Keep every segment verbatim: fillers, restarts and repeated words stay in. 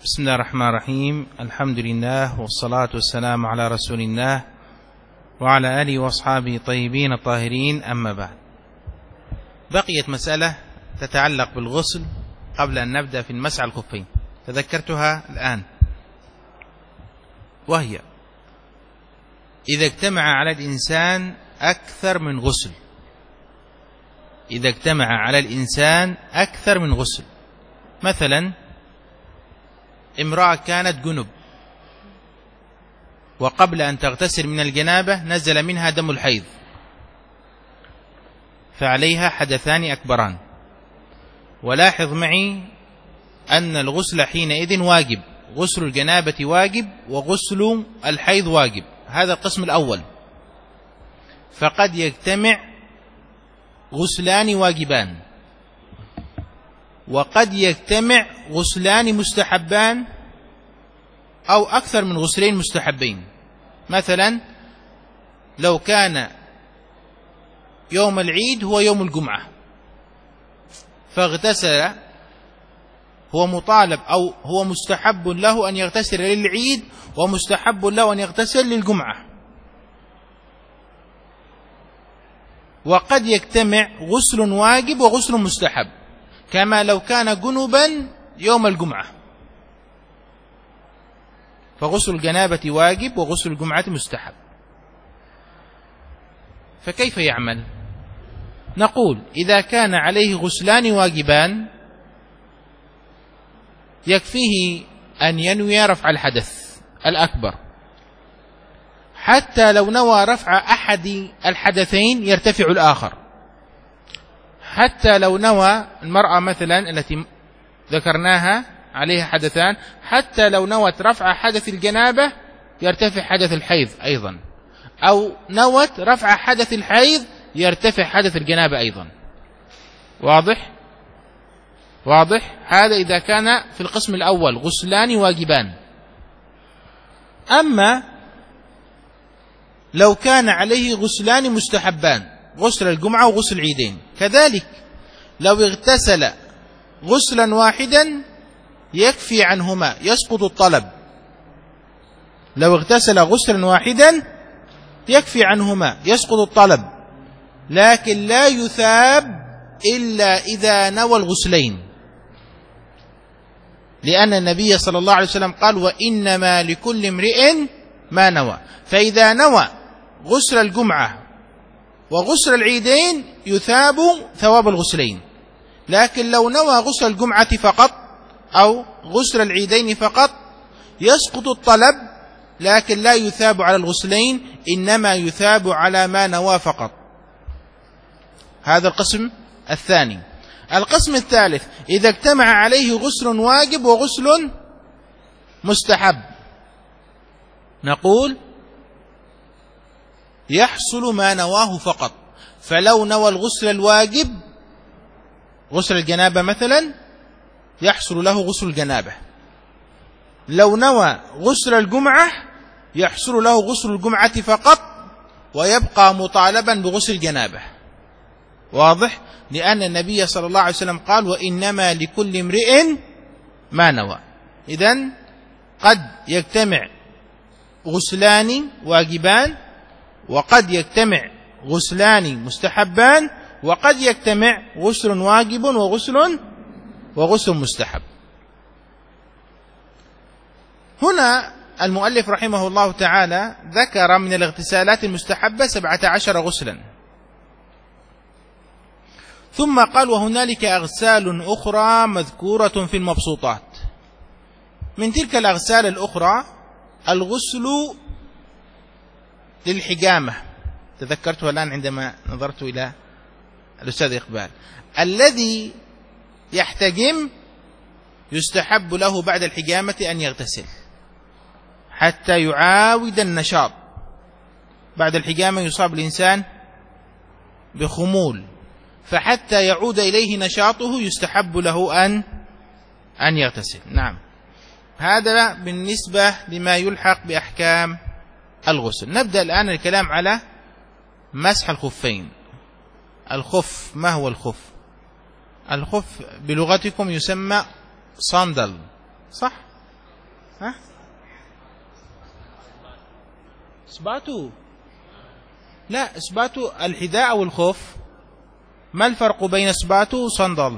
بسم الله الرحمن الرحيم. الحمد لله والصلاة والسلام على رسول الله وعلى آله وأصحابه طيبين الطاهرين، أما بعد. بقيت مسألة تتعلق بالغسل قبل أن نبدأ في المسح على الخفين، تذكرتها الآن، وهي إذا اجتمع على الإنسان أكثر من غسل إذا اجتمع على الإنسان أكثر من غسل مثلا امرأة كانت جنب وقبل أن تغتسل من الجنابة نزل منها دم الحيض، فعليها حدثان أكبران. ولاحظ معي أن الغسل حينئذ واجب، غسل الجنابة واجب وغسل الحيض واجب، هذا القسم الأول. فقد يجتمع غسلان واجبان، وقد يجتمع غسلان مستحبان أو أكثر من غسلين مستحبين. مثلا لو كان يوم العيد هو يوم الجمعة فاغتسل، هو مطالب أو هو مستحب له أن يغتسل للعيد ومستحب له أن يغتسل للجمعة. وقد يجتمع غسل واجب وغسل مستحب، كما لو كان جنبا يوم الجمعة فغسل الجنابة واجب وغسل الجمعة مستحب. فكيف يعمل؟ نقول إذا كان عليه غسلان واجبان يكفيه أن ينوي رفع الحدث الأكبر، حتى لو نوى رفع أحد الحدثين يرتفع الآخر. حتى لو نوى المرأة مثلا التي ذكرناها عليها حدثان، حتى لو نوت رفع حدث الجنابة يرتفع حدث الحيض أيضا، أو نوت رفع حدث الحيض يرتفع حدث الجنابة أيضا. واضح؟ واضح؟ هذا إذا كان في القسم الأول غسلان واجبان. أما لو كان عليه غسلان مستحبان، غسل الجمعة وغسل العيدين، كذلك لو اغتسل غسلا واحدا يكفي عنهما، يسقط الطلب. لو اغتسل غسلا واحدا يكفي عنهما، يسقط الطلب، لكن لا يثاب إلا إذا نوى الغسلين، لأن النبي صلى الله عليه وسلم قال: وإنما لكل امرئ ما نوى. فإذا نوى غسل الجمعة وغسل العيدين يثاب ثواب الغسلين، لكن لو نوى غسل الجمعة فقط أو غسل العيدين فقط يسقط الطلب، لكن لا يثاب على الغسلين، إنما يثاب على ما نوى فقط. هذا القسم الثاني. القسم الثالث إذا اجتمع عليه غسل واجب وغسل مستحب، نقول يحصل ما نواه فقط. فلو نوى الغسل الواجب غسل الجنابة مثلا يحصل له غسل الجنابة، لو نوى غسل الجمعة يحصل له غسل الجمعة فقط ويبقى مطالبا بغسل الجنابة. واضح؟ لأن النبي صلى الله عليه وسلم قال: وإنما لكل امرئ ما نوى. إذن قد يجتمع غسلان واجبان، وقد يجتمع غسلان مستحبان، وقد يجتمع غسل واجب وغسل وغسل مستحب. هنا المؤلف رحمه الله تعالى ذكر من الاغتسالات المستحبة سبعة عشر غسلا، ثم قال: وهنالك أغسال أخرى مذكورة في المبسوطات. من تلك الأغسال الأخرى الغسل للحجامة، تذكرتها الآن عندما نظرت إلى الأستاذ إقبال. الذي يحتجم يستحب له بعد الحجامة أن يغتسل حتى يعاود النشاط. بعد الحجامة يصاب الإنسان بخمول، فحتى يعود إليه نشاطه يستحب له أن أن يغتسل. نعم، هذا بالنسبة لما يلحق بأحكام الغسل. نبدأ الآن الكلام على مسح الخفين. الخف، ما هو الخف؟ الخف بلغتكم يسمى صندل، صح؟ ها إثباته، لا إثباته الحذاء أو الخف. ما الفرق بين إثباته وصندل؟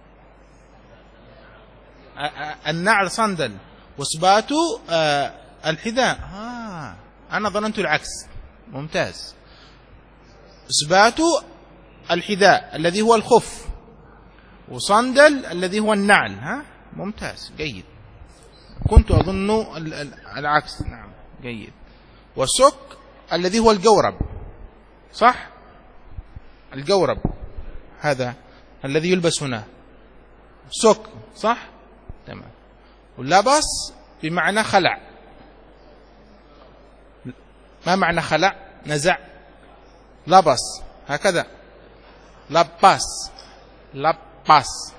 النعل صندل وإثباته الحذاء. آه أنا ظننت العكس. ممتاز. إثباته الحذاء الذي هو الخف، وصندل الذي هو النعل. ها ممتاز جيد، كنت أظن العكس. نعم جيد. والسك الذي هو الجورب، صح؟ الجورب هذا الذي يلبس هنا سك، صح؟ تمام. واللبس بمعنى خلع. ما معنى خلع؟ نزع. لبس هكذا، لبس لبس.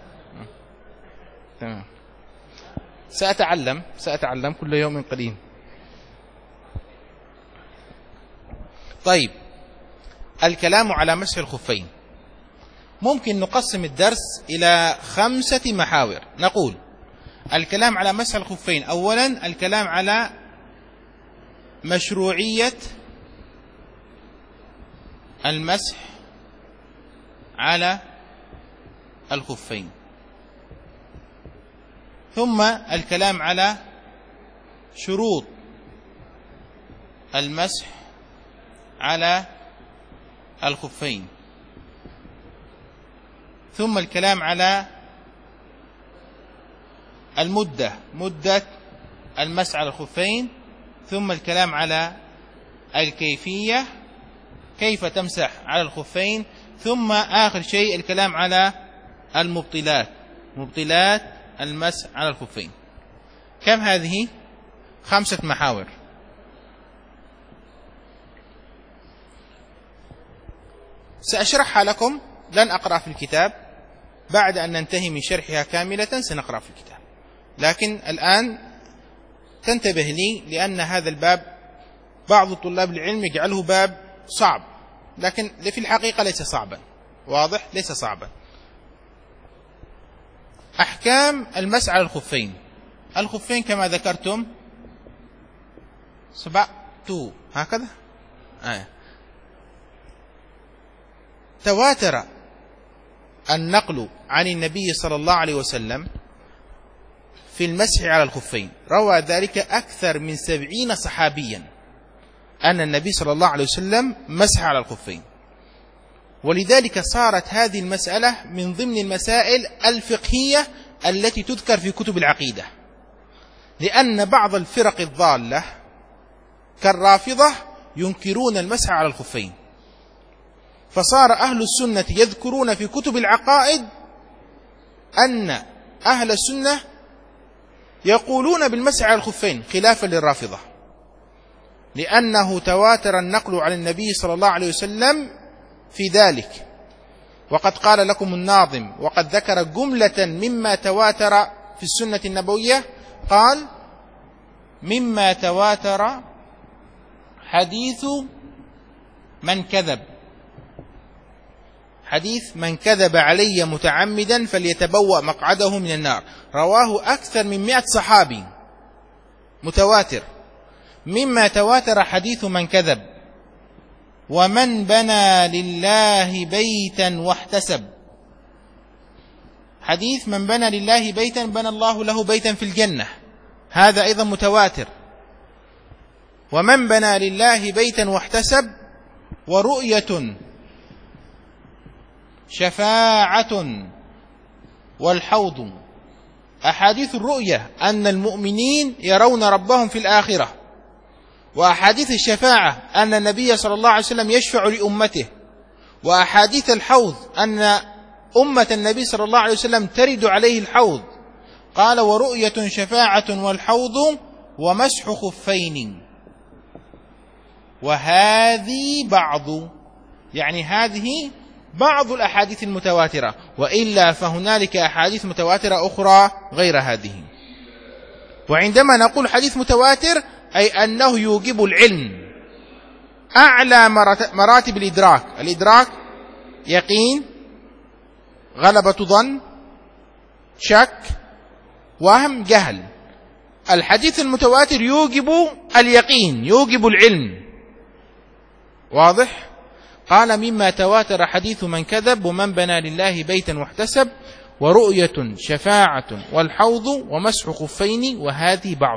تمام. سأتعلم سأتعلم كل يوم قليل. طيب، الكلام على مسح الخفين. ممكن نقسم الدرس إلى خمسة محاور. نقول الكلام على مسح الخفين، أولا الكلام على مشروعية المسح على الخفين، ثم الكلام على شروط المسح على الخفين، ثم الكلام على المدة مدة المسح على الخفين، ثم الكلام على الكيفية كيف تمسح على الخفين، ثم آخر شيء الكلام على المبطلات مبطلات المسح على الخفين. كم هذه؟ خمسة محاور. سأشرحها لكم، لن أقرأ في الكتاب. بعد أن ننتهي من شرحها كاملة سنقرأ في الكتاب، لكن الآن تنتبه لي، لأن هذا الباب بعض طلاب العلم يجعله باب صعب، لكن في الحقيقة ليس صعبا. واضح؟ ليس صعبا. أحكام المسح على الخفين. الخفين كما ذكرتم سبعة هكذا. آه. تواتر النقل عن النبي صلى الله عليه وسلم في المسح على الخفين، روى ذلك أكثر من سبعين صحابيا أن النبي صلى الله عليه وسلم مسح على الخفين، ولذلك صارت هذه المسألة من ضمن المسائل الفقهية التي تذكر في كتب العقيدة، لأن بعض الفرق الضالة كالرافضة ينكرون المسح على الخفين، فصار أهل السنة يذكرون في كتب العقائد أن أهل السنة يقولون بالمسح على الخفين خلافا للرافضة، لأنه تواتر النقل عن النبي صلى الله عليه وسلم في ذلك. وقد قال لكم الناظم، وقد ذكر جملة مما تواتر في السنة النبوية، قال: مما تواتر حديث من كذب حديث من كذب علي متعمدا فليتبوأ مقعده من النار. رواه أكثر من مئة صحابي متواتر. مما تواتر حديث من كذب، ومن بنى لله بيتا واحتسب. حديث من بنى لله بيتا بنى الله له بيتا في الجنة، هذا أيضا متواتر. ومن بنى لله بيتا واحتسب، ورؤية، شفاعة، والحوض. أحاديث الرؤية أن المؤمنين يرون ربهم في الآخرة، وأحاديث الشفاعة أن النبي صلى الله عليه وسلم يشفع لأمته، وأحاديث الحوض أن أمة النبي صلى الله عليه وسلم ترد عليه الحوض. قال: ورؤية، شفاعة، والحوض، ومسح خفين. وهذه بعض، يعني هذه بعض الأحاديث المتواترة، وإلا فهنالك أحاديث متواترة أخرى غير هذه. وعندما نقول حديث متواتر أي أنه يوجب العلم، أعلى مراتب الإدراك. الإدراك يقين، غلبة ظن، شك، وهم، جهل. الحديث المتواتر يوجب اليقين، يوجب العلم. واضح؟ قال مما تواتر حديث من كذب ومن بنى لله بيتا واحتسب ورؤية شفاعة والحوض ومسح خفين وهذه بعض.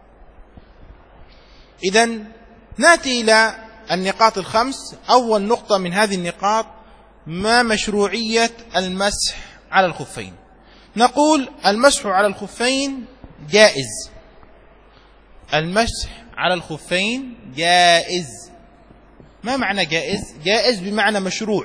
إذن نأتي إلى النقاط الخمس. أول نقطة من هذه النقاط ما مشروعية المسح على الخفين. نقول المسح على الخفين جائز، المسح على الخفين جائز. ما معنى جائز؟ جائز بمعنى مشروع،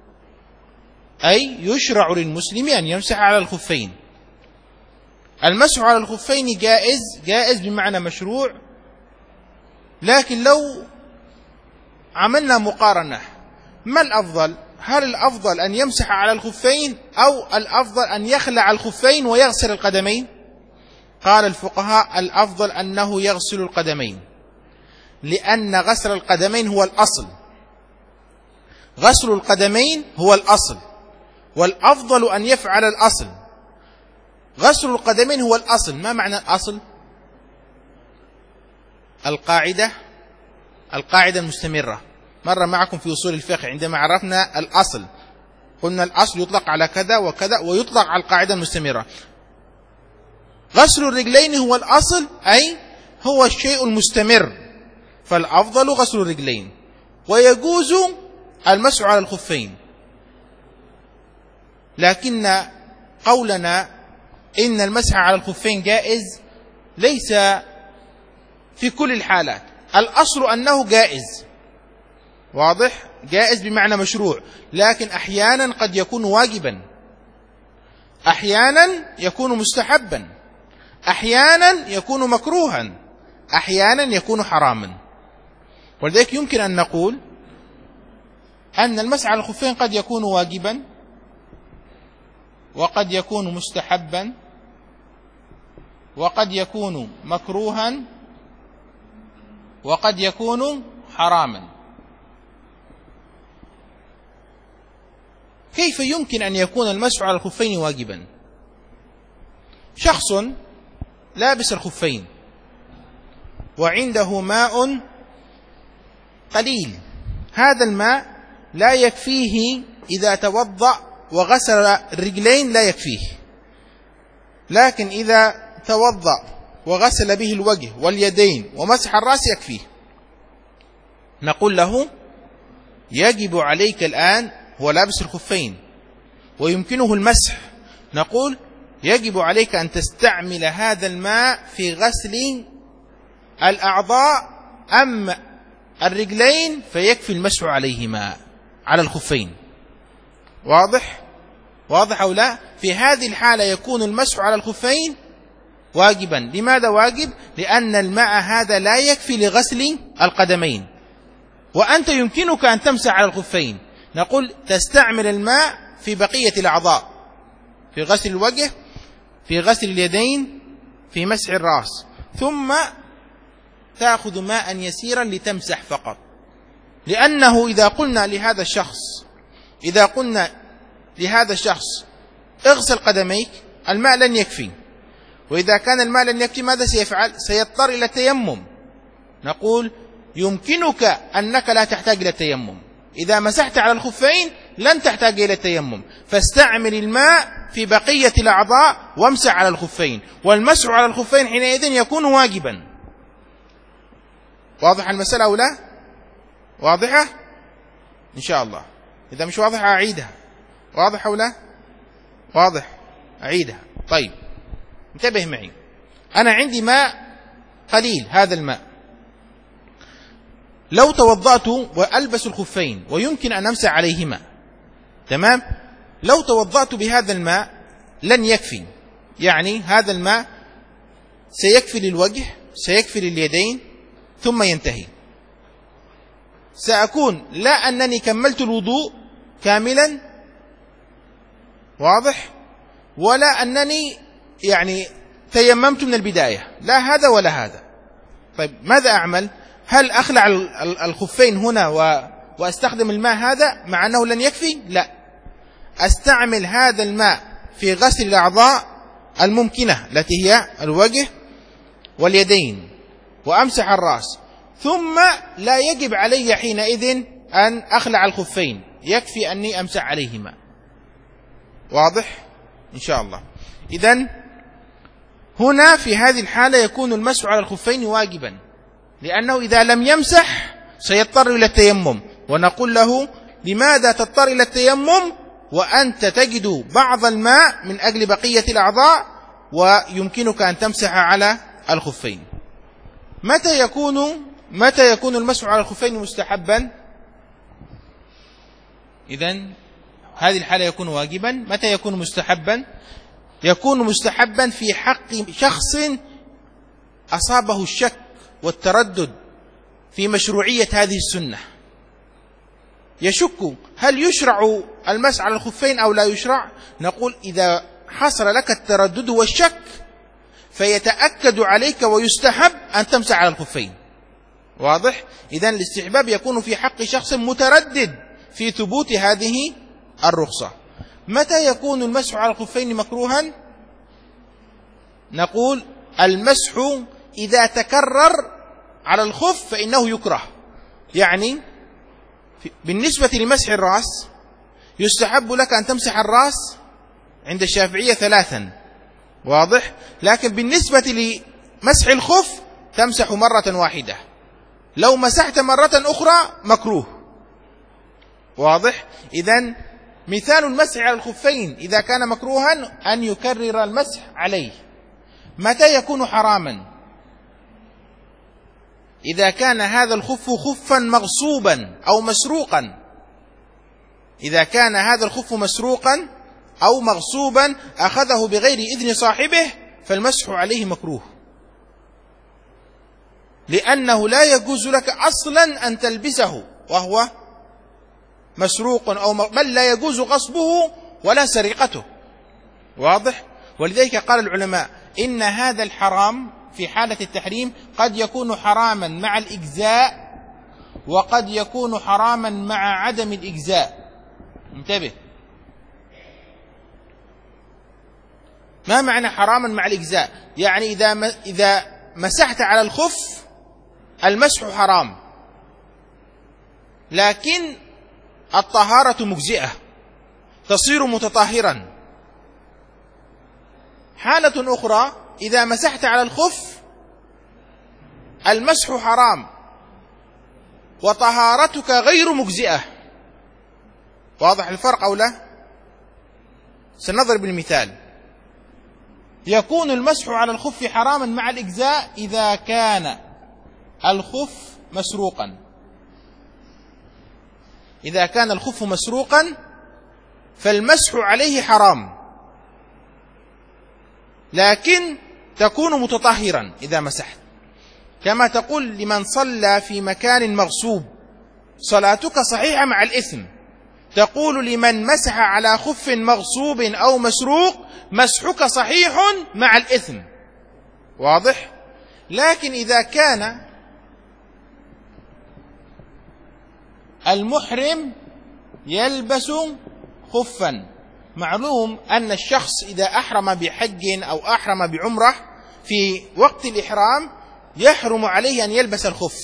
أي يشرع للمسلم أن يمسح على الخفين. المسح على الخفين جائز، جائز بمعنى مشروع. لكن لو عملنا مقارنة، ما الأفضل؟ هل الأفضل أن يمسح على الخفين أو الأفضل أن يخلع الخفين ويغسل القدمين؟ قال الفقهاء الأفضل أنه يغسل القدمين، لأن غسل القدمين هو الأصل، غسل القدمين هو الأصل، والأفضل أن يفعل الأصل. غسل القدمين هو الأصل. ما معنى الأصل؟ القاعدة، القاعدة المستمرة. مر معكم في أصول الفقه عندما عرفنا الأصل، قلنا الأصل يطلق على كذا وكذا ويطلق على القاعدة المستمرة. غسل الرجلين هو الأصل، أي هو الشيء المستمر، فالأفضل غسل الرجلين، ويجوز المسح على الخفين. لكن قولنا إن المسح على الخفين جائز ليس في كل الحالات، الأصل أنه جائز. واضح؟ جائز بمعنى مشروع، لكن أحيانا قد يكون واجبا، أحيانا يكون مستحبا، أحيانا يكون مكروها، أحيانا يكون حراما. ولذلك يمكن أن نقول أن المسح على الخفين قد يكون واجبا، وقد يكون مستحبا، وقد يكون مكروها، وقد يكون حراما. كيف يمكن أن يكون المسح على الخفين واجبا؟ شخص لابس الخفين وعنده ماء قليل، هذا الماء لا يكفيه إذا توضأ وغسل الرجلين، لا يكفيه، لكن إذا توضأ وغسل به الوجه واليدين ومسح الرأس يكفيه. نقول له يجب عليك الآن، هو لابس الخفين ويمكنه المسح، نقول يجب عليك أن تستعمل هذا الماء في غسل الأعضاء، أما الرجلين فيكفي المسح عليهما على الخفين. واضح؟ واضح أو لا؟ في هذه الحالة يكون المسح على الخفين واجبا. لماذا واجب؟ لأن الماء هذا لا يكفي لغسل القدمين، وأنت يمكنك أن تمسح على الخفين. نقول تستعمل الماء في بقية الأعضاء، في غسل الوجه، في غسل اليدين، في مسح الرأس، ثم تأخذ ماء يسيرا لتمسح فقط. لأنه إذا قلنا لهذا الشخص إذا قلنا لهذا الشخص اغسل قدميك، الماء لن يكفي، وإذا كان الماء لن يكفي ماذا سيفعل؟ سيضطر إلى التيمم. نقول يمكنك أنك لا تحتاج إلى التيمم، إذا مسحت على الخفين لن تحتاج إلى التيمم، فاستعمل الماء في بقية الأعضاء وامسح على الخفين، والمسح على الخفين حينئذ يكون واجبا. واضح المسألة أو لا؟ واضحة؟ إن شاء الله. إذا مش واضحة أعيدها. واضح أو لا؟ واضح، أعيدها. طيب انتبه معي، أنا عندي ماء قليل، هذا الماء لو توضأت وألبس الخفين ويمكن أن أمسح عليهما، تمام، لو توضأت بهذا الماء لن يكفي، يعني هذا الماء سيكفي للوجه، سيكفي لليدين، ثم ينتهي. سأكون لا أنني كملت الوضوء كاملا، واضح، ولا أنني يعني تيممت من البداية، لا هذا ولا هذا. طيب ماذا أعمل؟ هل أخلع الخفين هنا وأستخدم الماء هذا مع أنه لن يكفي؟ لا، أستعمل هذا الماء في غسل الأعضاء الممكنة التي هي الوجه واليدين وأمسح الرأس، ثم لا يجب علي حينئذ أن أخلع الخفين، يكفي أني أمسح عليهما. واضح إن شاء الله؟ إذن هنا في هذه الحالة يكون المسح على الخفين واجبا، لأنه إذا لم يمسح سيضطر إلى التيمم، ونقول له لماذا تضطر إلى التيمم وأنت تجد بعض الماء من أجل بقية الأعضاء ويمكنك أن تمسح على الخفين؟ متى يكون متى يكون المسح على الخفين مستحبا؟ إذن هذه الحالة يكون واجبا. متى يكون مستحبا؟ يكون مستحبا في حق شخص أصابه الشك والتردد في مشروعية هذه السنة، يشك هل يشرع المسح على الخفين أو لا يشرع. نقول إذا حصل لك التردد والشك فيتأكد عليك ويستحب أن تمسح على الخفين. واضح؟ إذن الاستحباب يكون في حق شخص متردد في ثبوت هذه الرخصة. متى يكون المسح على الخفين مكروها؟ نقول المسح إذا تكرر على الخف فإنه يكره. يعني بالنسبة لمسح الرأس يستحب لك أن تمسح الرأس عند الشافعية ثلاثا، واضح؟ لكن بالنسبة لمسح الخف تمسح مرة واحدة، لو مسحت مرة أخرى مكروه. واضح؟ إذن مثال المسح على الخفين إذا كان مكروها أن يكرر المسح عليه. متى يكون حراما؟ إذا كان هذا الخف خفا مغصوبا أو مسروقا. إذا كان هذا الخف مسروقا أو مغصوبا أخذه بغير إذن صاحبه فالمسح عليه مكروه، لأنه لا يجوز لك أصلا أن تلبسه وهو مسروق، أو بل لا يجوز غصبه ولا سرقته. واضح؟ ولذلك قال العلماء إن هذا الحرام في حالة التحريم قد يكون حراما مع الإجزاء وقد يكون حراما مع عدم الإجزاء. انتبه، ما معنى حراما مع الإجزاء؟ يعني إذا إذا مسحت على الخف المسح حرام لكن الطهارة مجزئة، تصير متطهرا. حالة أخرى إذا مسحت على الخف المسح حرام وطهارتك غير مجزئة. واضح الفرق أو لا؟ سنضرب المثال. يكون المسح على الخف حراما مع الإجزاء إذا كان الخف مسروقا. إذا كان الخف مسروقا فالمسح عليه حرام، لكن تكون متطهرا إذا مسحت، كما تقول لمن صلى في مكان مغصوب صلاتك صحيحة مع الإثم. تقول لمن مسح على خف مغصوب أو مسروق مسحك صحيح مع الإثم. واضح؟ لكن إذا كان المحرم يلبس خفا، معلوم أن الشخص إذا أحرم بحج أو أحرم بعمرة في وقت الإحرام يحرم عليه أن يلبس الخف،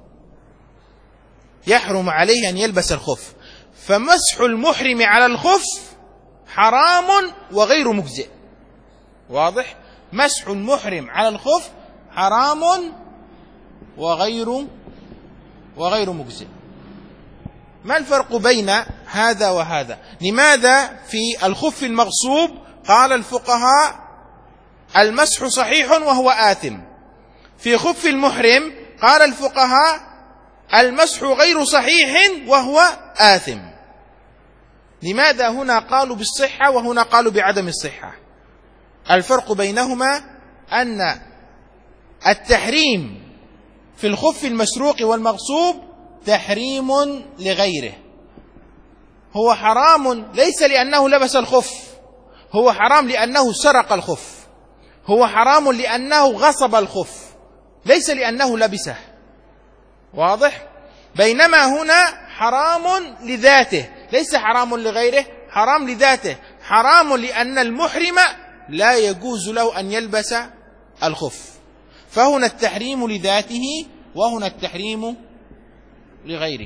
يحرم عليه أن يلبس الخف، فمسح المحرم على الخف حرام وغير مجزئ. واضح؟ مسح المحرم على الخف حرام وغير وغير مجزئ. ما الفرق بين هذا وهذا؟ لماذا في الخف المغصوب قال الفقهاء المسح صحيح وهو آثم، في خف المحرم قال الفقهاء المسح غير صحيح وهو آثم؟ لماذا هنا قالوا بالصحة وهنا قالوا بعدم الصحة؟ الفرق بينهما أن التحريم في الخف المسروق والمغصوب تحريم لغيره، هو حرام ليس لأنه لبس الخف، هو حرام لأنه سرق الخف، هو حرام لأنه غصب الخف، ليس لأنه لبسه. واضح؟ بينما هنا حرام لذاته ليس حرام لغيره، حرام لذاته، حرام لأن المحرم لا يجوز له أن يلبس الخف. فهنا التحريم لذاته وهنا التحريم لغيره.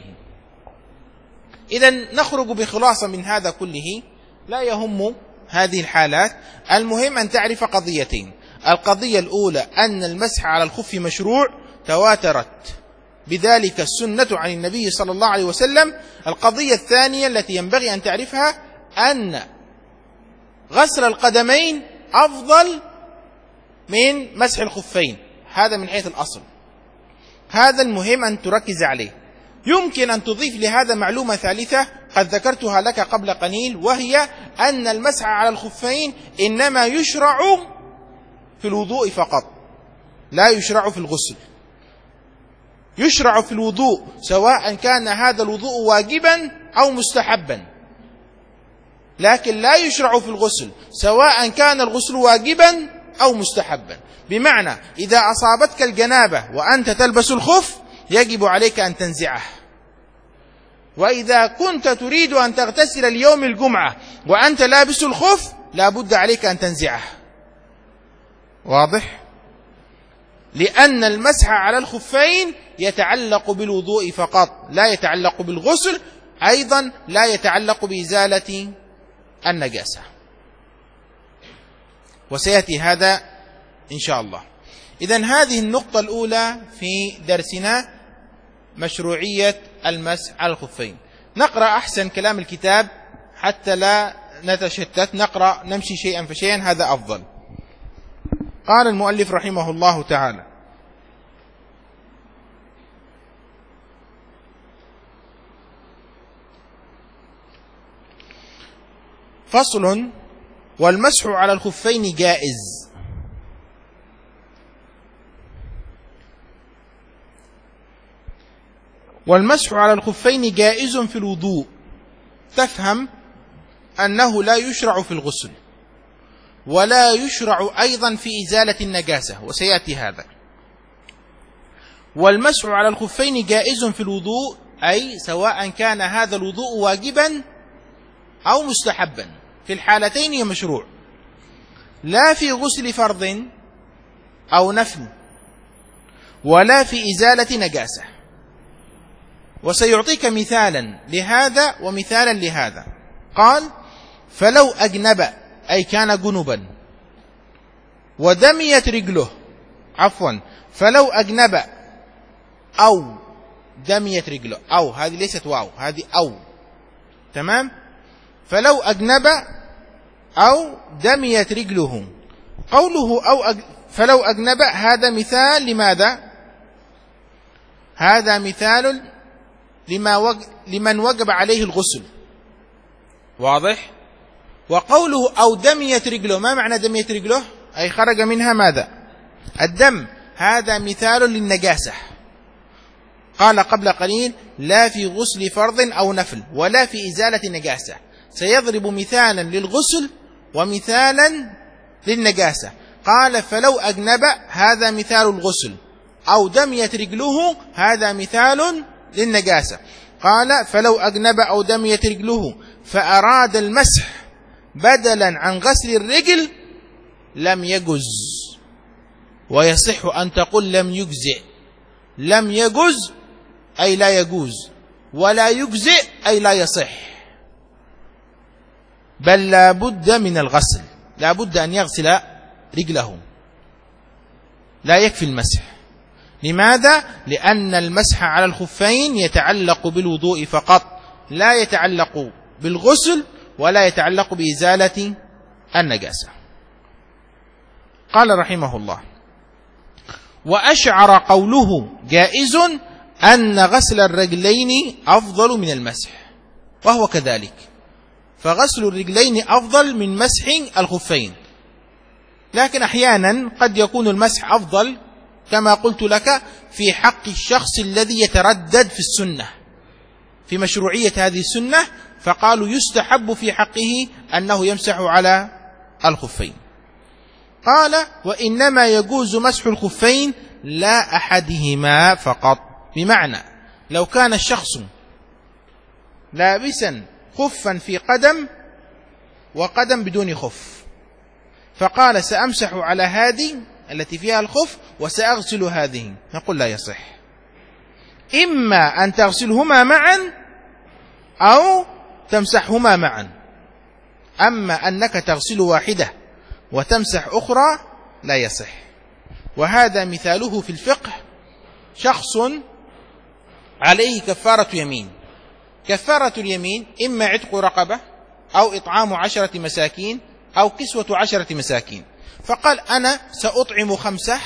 إذن نخرج بخلاصة من هذا كله، لا يهم هذه الحالات، المهم أن تعرف قضيتين. القضية الأولى أن المسح على الخف مشروع، تواترت بذلك السنة عن النبي صلى الله عليه وسلم. القضية الثانية التي ينبغي أن تعرفها أن غسل القدمين أفضل من مسح الخفين، هذا من حيث الأصل، هذا المهم أن تركز عليه. يمكن أن تضيف لهذا معلومة ثالثة قد ذكرتها لك قبل قليل، وهي أن المسح على الخفين إنما يشرع في الوضوء فقط، لا يشرع في الغسل. يشرع في الوضوء سواء كان هذا الوضوء واجبا أو مستحبا، لكن لا يشرع في الغسل سواء كان الغسل واجبا أو مستحبا. بمعنى إذا أصابتك الجنابة وأنت تلبس الخف يجب عليك أن تنزعه، وإذا كنت تريد أن تغتسل اليوم الجمعة وأنت لابس الخف لا بد عليك أن تنزعه. واضح؟ لأن المسح على الخفين يتعلق بالوضوء فقط، لا يتعلق بالغسل، أيضا لا يتعلق بإزالة النجاسة، وسيأتي هذا إن شاء الله. إذن هذه النقطة الأولى في درسنا، مشروعية المسح على الخفين. نقرأ أحسن كلام الكتاب حتى لا نتشتت، نقرأ نمشي شيئا فشيئا، هذا أفضل. قال المؤلف رحمه الله تعالى: فصل: والمسح على الخفين جائز. والمسح على الخفين جائز في الوضوء، تفهم أنه لا يشرع في الغسل، ولا يشرع أيضا في إزالة النجاسة، وسيأتي هذا. والمسح على الخفين جائز في الوضوء، أي سواء كان هذا الوضوء واجبا أو مستحبا، في الحالتين هي مشروع، لا في غسل فرض أو نفل، ولا في إزالة نجاسة. وسيعطيك مثالا لهذا ومثالا لهذا. قال: فلو أجنب، أي كان جنبا، ودميت رجله، عفوا فلو أجنب أو دميت رجله، أو هذه ليست واو، هذه أو، تمام؟ فلو أجنب أو دميت رجله. قوله أو أج... فلو أجنب هذا مثال لماذا؟ هذا مثال لما وج... لمن وجب عليه الغسل، واضح؟ وقوله أو دميت رجله، ما معنى دميت رجله؟ أي خرج منها ماذا؟ الدم، هذا مثال للنجاسة. قال قبل قليل: لا في غسل فرض أو نفل، ولا في إزالة نجاسة. سيضرب مثالا للغسل ومثالا للنجاسة. قال: فلو أجنب، هذا مثال الغسل، أو دميت رجله، هذا مثال للنجاسة. قال: فلو أجنب أو دميت رجله فأراد المسح بدلا عن غسل الرجل لم يجز. ويصح أن تقول لم يجزئ. لم يجز أي لا يجوز، ولا يجزئ أي لا يصح، بل لا بد من الغسل، لا بد أن يغسل رجله، لا يكفي المسح. لماذا؟ لأن المسح على الخفين يتعلق بالوضوء فقط، لا يتعلق بالغسل ولا يتعلق بإزالة النجاسة. قال رحمه الله: وأشعر قوله جائز أن غسل الرجلين أفضل من المسح، وهو كذلك، فغسل الرجلين أفضل من مسح الخفين، لكن أحيانا قد يكون المسح أفضل كما قلت لك في حق الشخص الذي يتردد في السنة، في مشروعية هذه السنة، فقالوا يستحب في حقه أنه يمسح على الخفين. قال: وإنما يجوز مسح الخفين لا أحدهما فقط. بمعنى لو كان الشخص لابسا خفا في قدم وقدم بدون خف، فقال سأمسح على هذه التي فيها الخف وسأغسل هذه، نقول لا يصح. إما أن تغسلهما معا أو تمسحهما معا، أما أنك تغسل واحدة وتمسح أخرى لا يصح. وهذا مثاله في الفقه: شخص عليه كفارة يمين، كفارة اليمين إما عتق رقبة أو إطعام عشرة مساكين أو كسوة عشرة مساكين، فقال أنا سأطعم خمسة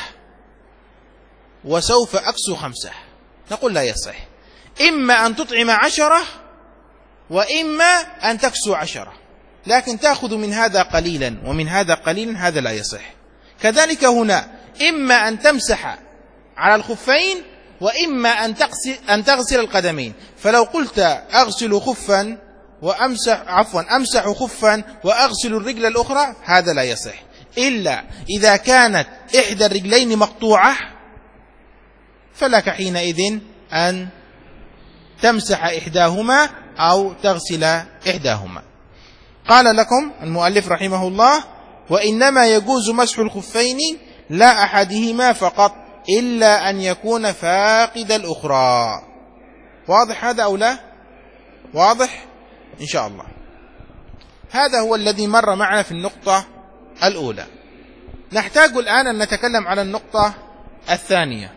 وسوف أكسو خمسة، نقول لا يصح. إما أن تطعم عشرة وإما أن تكسو عشرة، لكن تأخذ من هذا قليلا ومن هذا قليلا، هذا لا يصح. كذلك هنا إما أن تمسح على الخفين وإما أن تغسل, أن تغسل القدمين. فلو قلت أغسل خفا وأمسح عفوا أمسح خفا وأغسل الرجل الأخرى، هذا لا يصح، إلا إذا كانت إحدى الرجلين مقطوعة فلك حينئذ أن تمسح إحداهما أو تغسل إحداهما. قال لكم المؤلف رحمه الله: وإنما يجوز مسح الخفين لا أحدهما فقط إلا أن يكون فاقد الأخرى. واضح هذا أو لا؟ واضح إن شاء الله. هذا هو الذي مر معنا في النقطة الأولى. نحتاج الآن أن نتكلم على النقطة الثانية.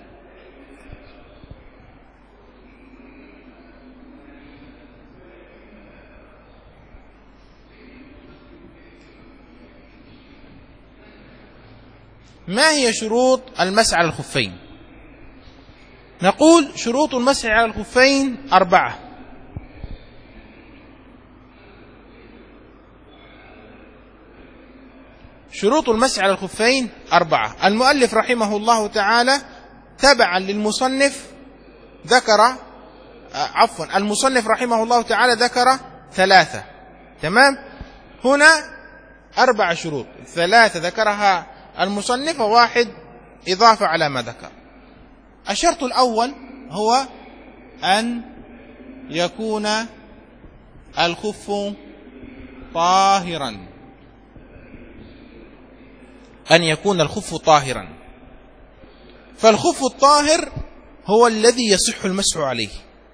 ما هي شروط المسح على الخفين؟ نقول شروط المسح على الخفين أربعة. شروط المسح على الخفين أربعة. المؤلف رحمه الله تعالى تبعا للمصنف ذكر عفوا المصنف رحمه الله تعالى ذكر ثلاثة، تمام؟ هنا أربع شروط، ثلاثة ذكرها المصنف وواحد إضافة على ما ذكر. الشرط الأول هو أن يكون الخف طاهرا، أن يكون الخف طاهرا. فالخف الطاهر هو الذي يصح المسح عليه،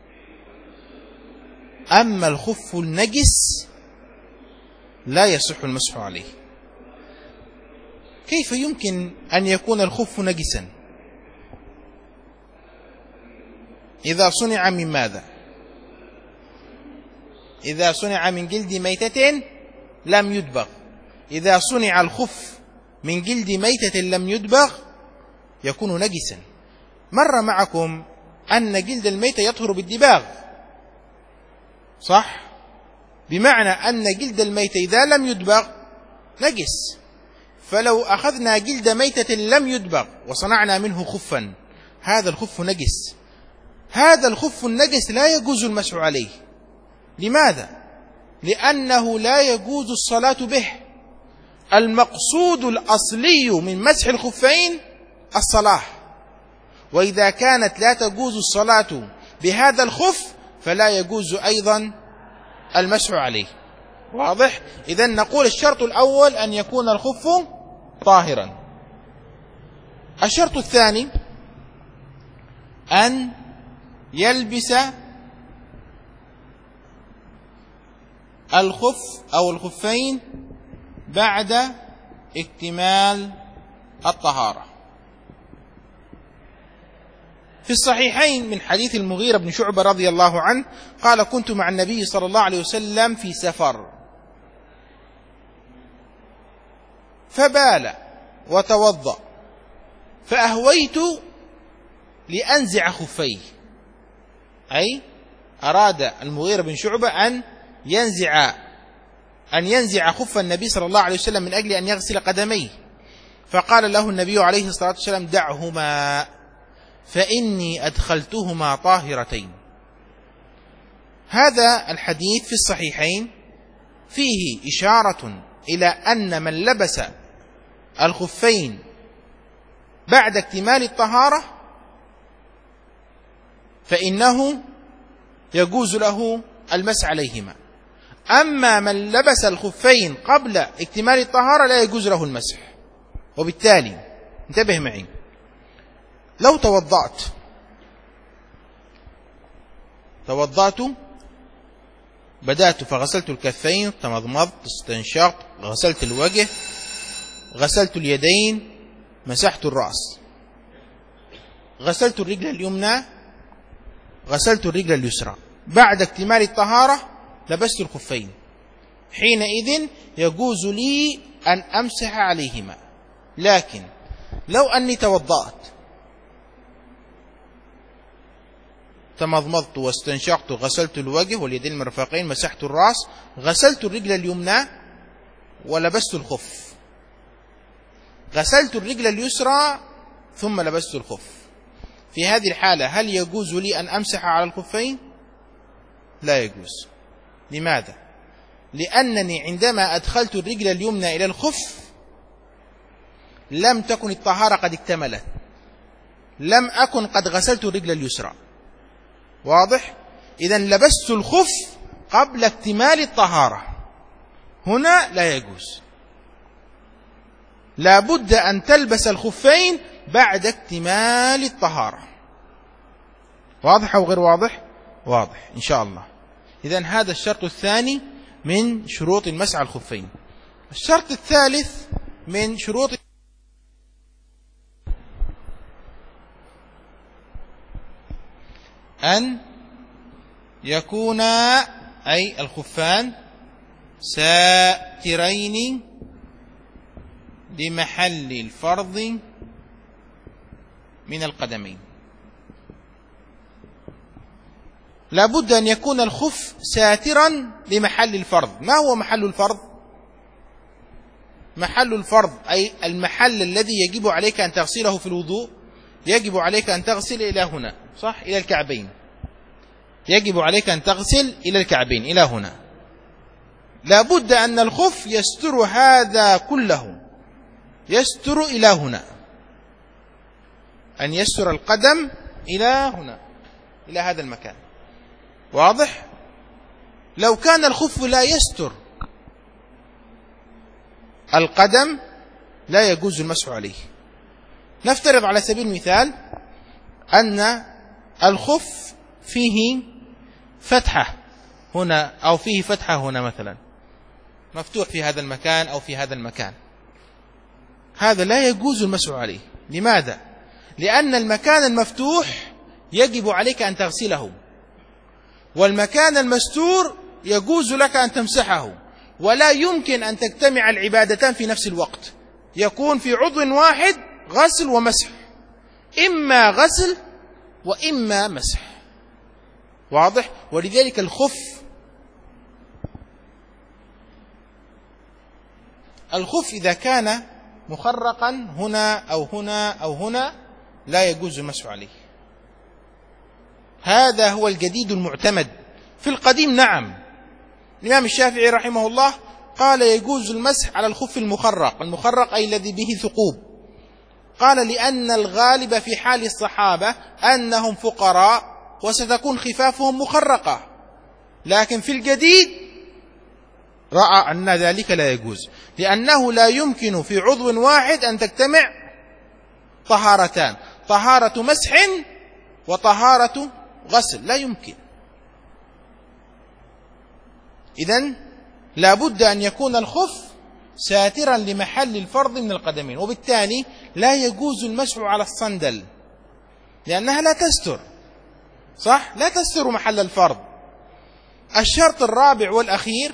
أما الخف النجس لا يصح المسح عليه. كيف يمكن أن يكون الخف نجسا؟ إذا صنع من ماذا؟ إذا صنع من جلد ميتة لم يدبغ. إذا صنع الخف من جلد ميتة لم يدبغ يكون نجسا. مر معكم أن جلد الميتة يطهر بالدباغ، صح؟ بمعنى أن جلد الميتة إذا لم يدبغ نجس. فلو أخذنا جلد ميتة لم يدبغ وصنعنا منه خفا، هذا الخف نجس. هذا الخف النجس لا يجوز المسح عليه. لماذا؟ لأنه لا يجوز الصلاة به. المقصود الأصلي من مسح الخفين الصلاة، وإذا كانت لا تجوز الصلاة بهذا الخف فلا يجوز أيضا المسح عليه. واضح؟ إذن نقول الشرط الأول أن يكون الخف طاهرا. الشرط الثاني أن يلبس الخف أو الخفين بعد اكتمال الطهارة. في الصحيحين من حديث المغيرة بن شعبة رضي الله عنه قال: كنت مع النبي صلى الله عليه وسلم في سفر فبال وتوضأ فأهويت لأنزع خفيه، أي أراد المغيرة بن شعبة أن ينزع أن ينزع خف النبي صلى الله عليه وسلم من أجل أن يغسل قدميه، فقال له النبي عليه الصلاة والسلام: دعهما فإني أدخلتهما طاهرتين. هذا الحديث في الصحيحين فيه إشارة إلى أن من لبس الخفين بعد اكتمال الطهارة فإنه يجوز له المسح عليهما، أما من لبس الخفين قبل اكتمال الطهارة لا يجوز له المسح. وبالتالي انتبه معي، لو توضأت توضأت بدأت فغسلت الكفين، تمضمضت، استنشقت، غسلت الوجه، غسلت اليدين، مسحت الرأس، غسلت الرجل اليمنى، غسلت الرجل اليسرى، بعد اكتمال الطهارة لبست الخفين، حينئذ يجوز لي أن أمسح عليهما. لكن لو أني توضأت تمضمضت واستنشقت، غسلت الوجه واليدين المرفقين، مسحت الرأس، غسلت الرجل اليمنى ولبست الخف، غسلت الرجل اليسرى ثم لبست الخف، في هذه الحالة هل يجوز لي أن أمسح على الخفين؟ لا يجوز. لماذا؟ لأنني عندما أدخلت الرجل اليمنى إلى الخف لم تكن الطهارة قد اكتملت، لم أكن قد غسلت الرجل اليسرى. واضح؟ إذن لبست الخف قبل اكتمال الطهارة، هنا لا يجوز، لا بد أن تلبس الخفين بعد اكتمال الطهارة. واضح أو غير واضح؟ واضح إن شاء الله. إذن هذا الشرط الثاني من شروط المسح على الخفين. الشرط الثالث من شروط أن يكون أي الخفان ساترين لمحل الفرض من القدمين. لا بد أن يكون الخف ساترا لمحل الفرض. ما هو محل الفرض؟ محل الفرض أي المحل الذي يجب عليك أن تغسله في الوضوء، يجب عليك أن تغسل إلى هنا، صح؟ إلى الكعبين، يجب عليك أن تغسل إلى الكعبين إلى هنا. لا بد أن الخف يستر هذا كله، يستر إلى هنا، أن يستر القدم إلى هنا، إلى هذا المكان. واضح؟ لو كان الخف لا يستر القدم لا يجوز المسح عليه. نفترض على سبيل المثال أن الخف فيه فتحة هنا أو فيه فتحة هنا مثلا، مفتوح في هذا المكان أو في هذا المكان، هذا لا يجوز المسح عليه. لماذا؟ لأن المكان المفتوح يجب عليك أن تغسله، والمكان المستور يجوز لك أن تمسحه، ولا يمكن أن تجتمع العبادتان في نفس الوقت، يكون في عضو واحد غسل ومسح، إما غسل وإما مسح. واضح؟ ولذلك الخف الخف إذا كان مخرقا هنا أو هنا أو هنا لا يجوز المسح عليه. هذا هو الجديد المعتمد. في القديم نعم، الإمام الشافعي رحمه الله قال يجوز المسح على الخف المخرق، المخرق أي الذي به ثقوب، قال لأن الغالب في حال الصحابة أنهم فقراء وستكون خفافهم مخرقة، لكن في الجديد رأى أن ذلك لا يجوز، لأنه لا يمكن في عضو واحد أن تجتمع طهارتان، طهارة مسح وطهارة غسل، لا يمكن. إذن لا بد أن يكون الخف ساترا لمحل الفرض من القدمين، وبالتالي لا يجوز المسح على الصندل لأنها لا تستر، صح؟ لا تستر محل الفرض. الشرط الرابع والأخير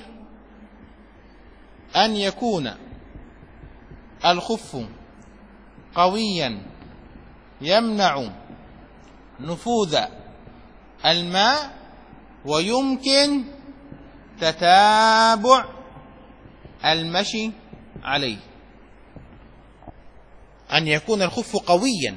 أن يكون الخف قويا يمنع نفوذ الماء ويمكن تتابع المشي عليه. أن يكون الخف قويا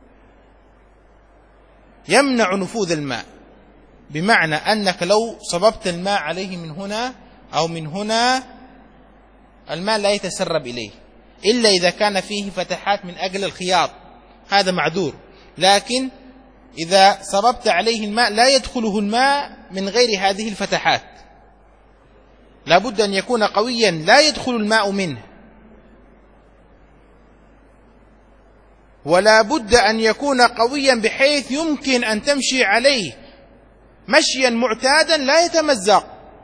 يمنع نفوذ الماء، بمعنى أنك لو صببت الماء عليه من هنا أو من هنا الماء لا يتسرب إليه، إلا إذا كان فيه فتحات من أجل الخياط، هذا معذور. لكن إذا صببت عليه الماء لا يدخله الماء من غير هذه الفتحات، لابد أن يكون قويا لا يدخل الماء منه. ولا بد أن يكون قويا بحيث يمكن أن تمشي عليه مشيا معتادا لا يتمزق.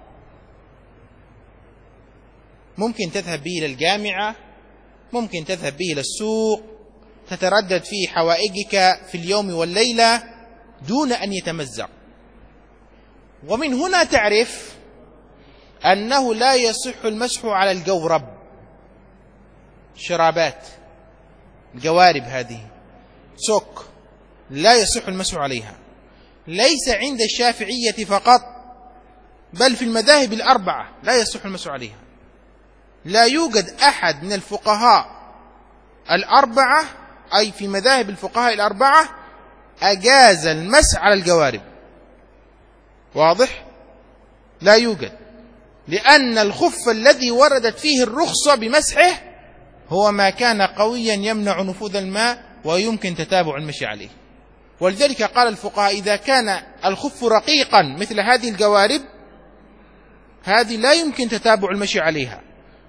ممكن تذهب به إلى الجامعة، ممكن تذهب به إلى السوق، تتردد في حوائجك في اليوم والليلة دون أن يتمزق. ومن هنا تعرف أنه لا يصح المسح على الجورب، شرابات الجوارب هذه سوك لا يصح المسح عليها، ليس عند الشافعية فقط بل في المذاهب الأربعة لا يصح المسح عليها. لا يوجد أحد من الفقهاء الأربعة، أي في مذاهب الفقهاء الأربعة، أجاز المسح على الجوارب. واضح؟ لا يوجد، لأن الخف الذي وردت فيه الرخصة بمسحه هو ما كان قويا يمنع نفوذ الماء ويمكن تتابع المشي عليه. ولذلك قال الفقهاء إذا كان الخف رقيقا مثل هذه الجوارب، هذه لا يمكن تتابع المشي عليها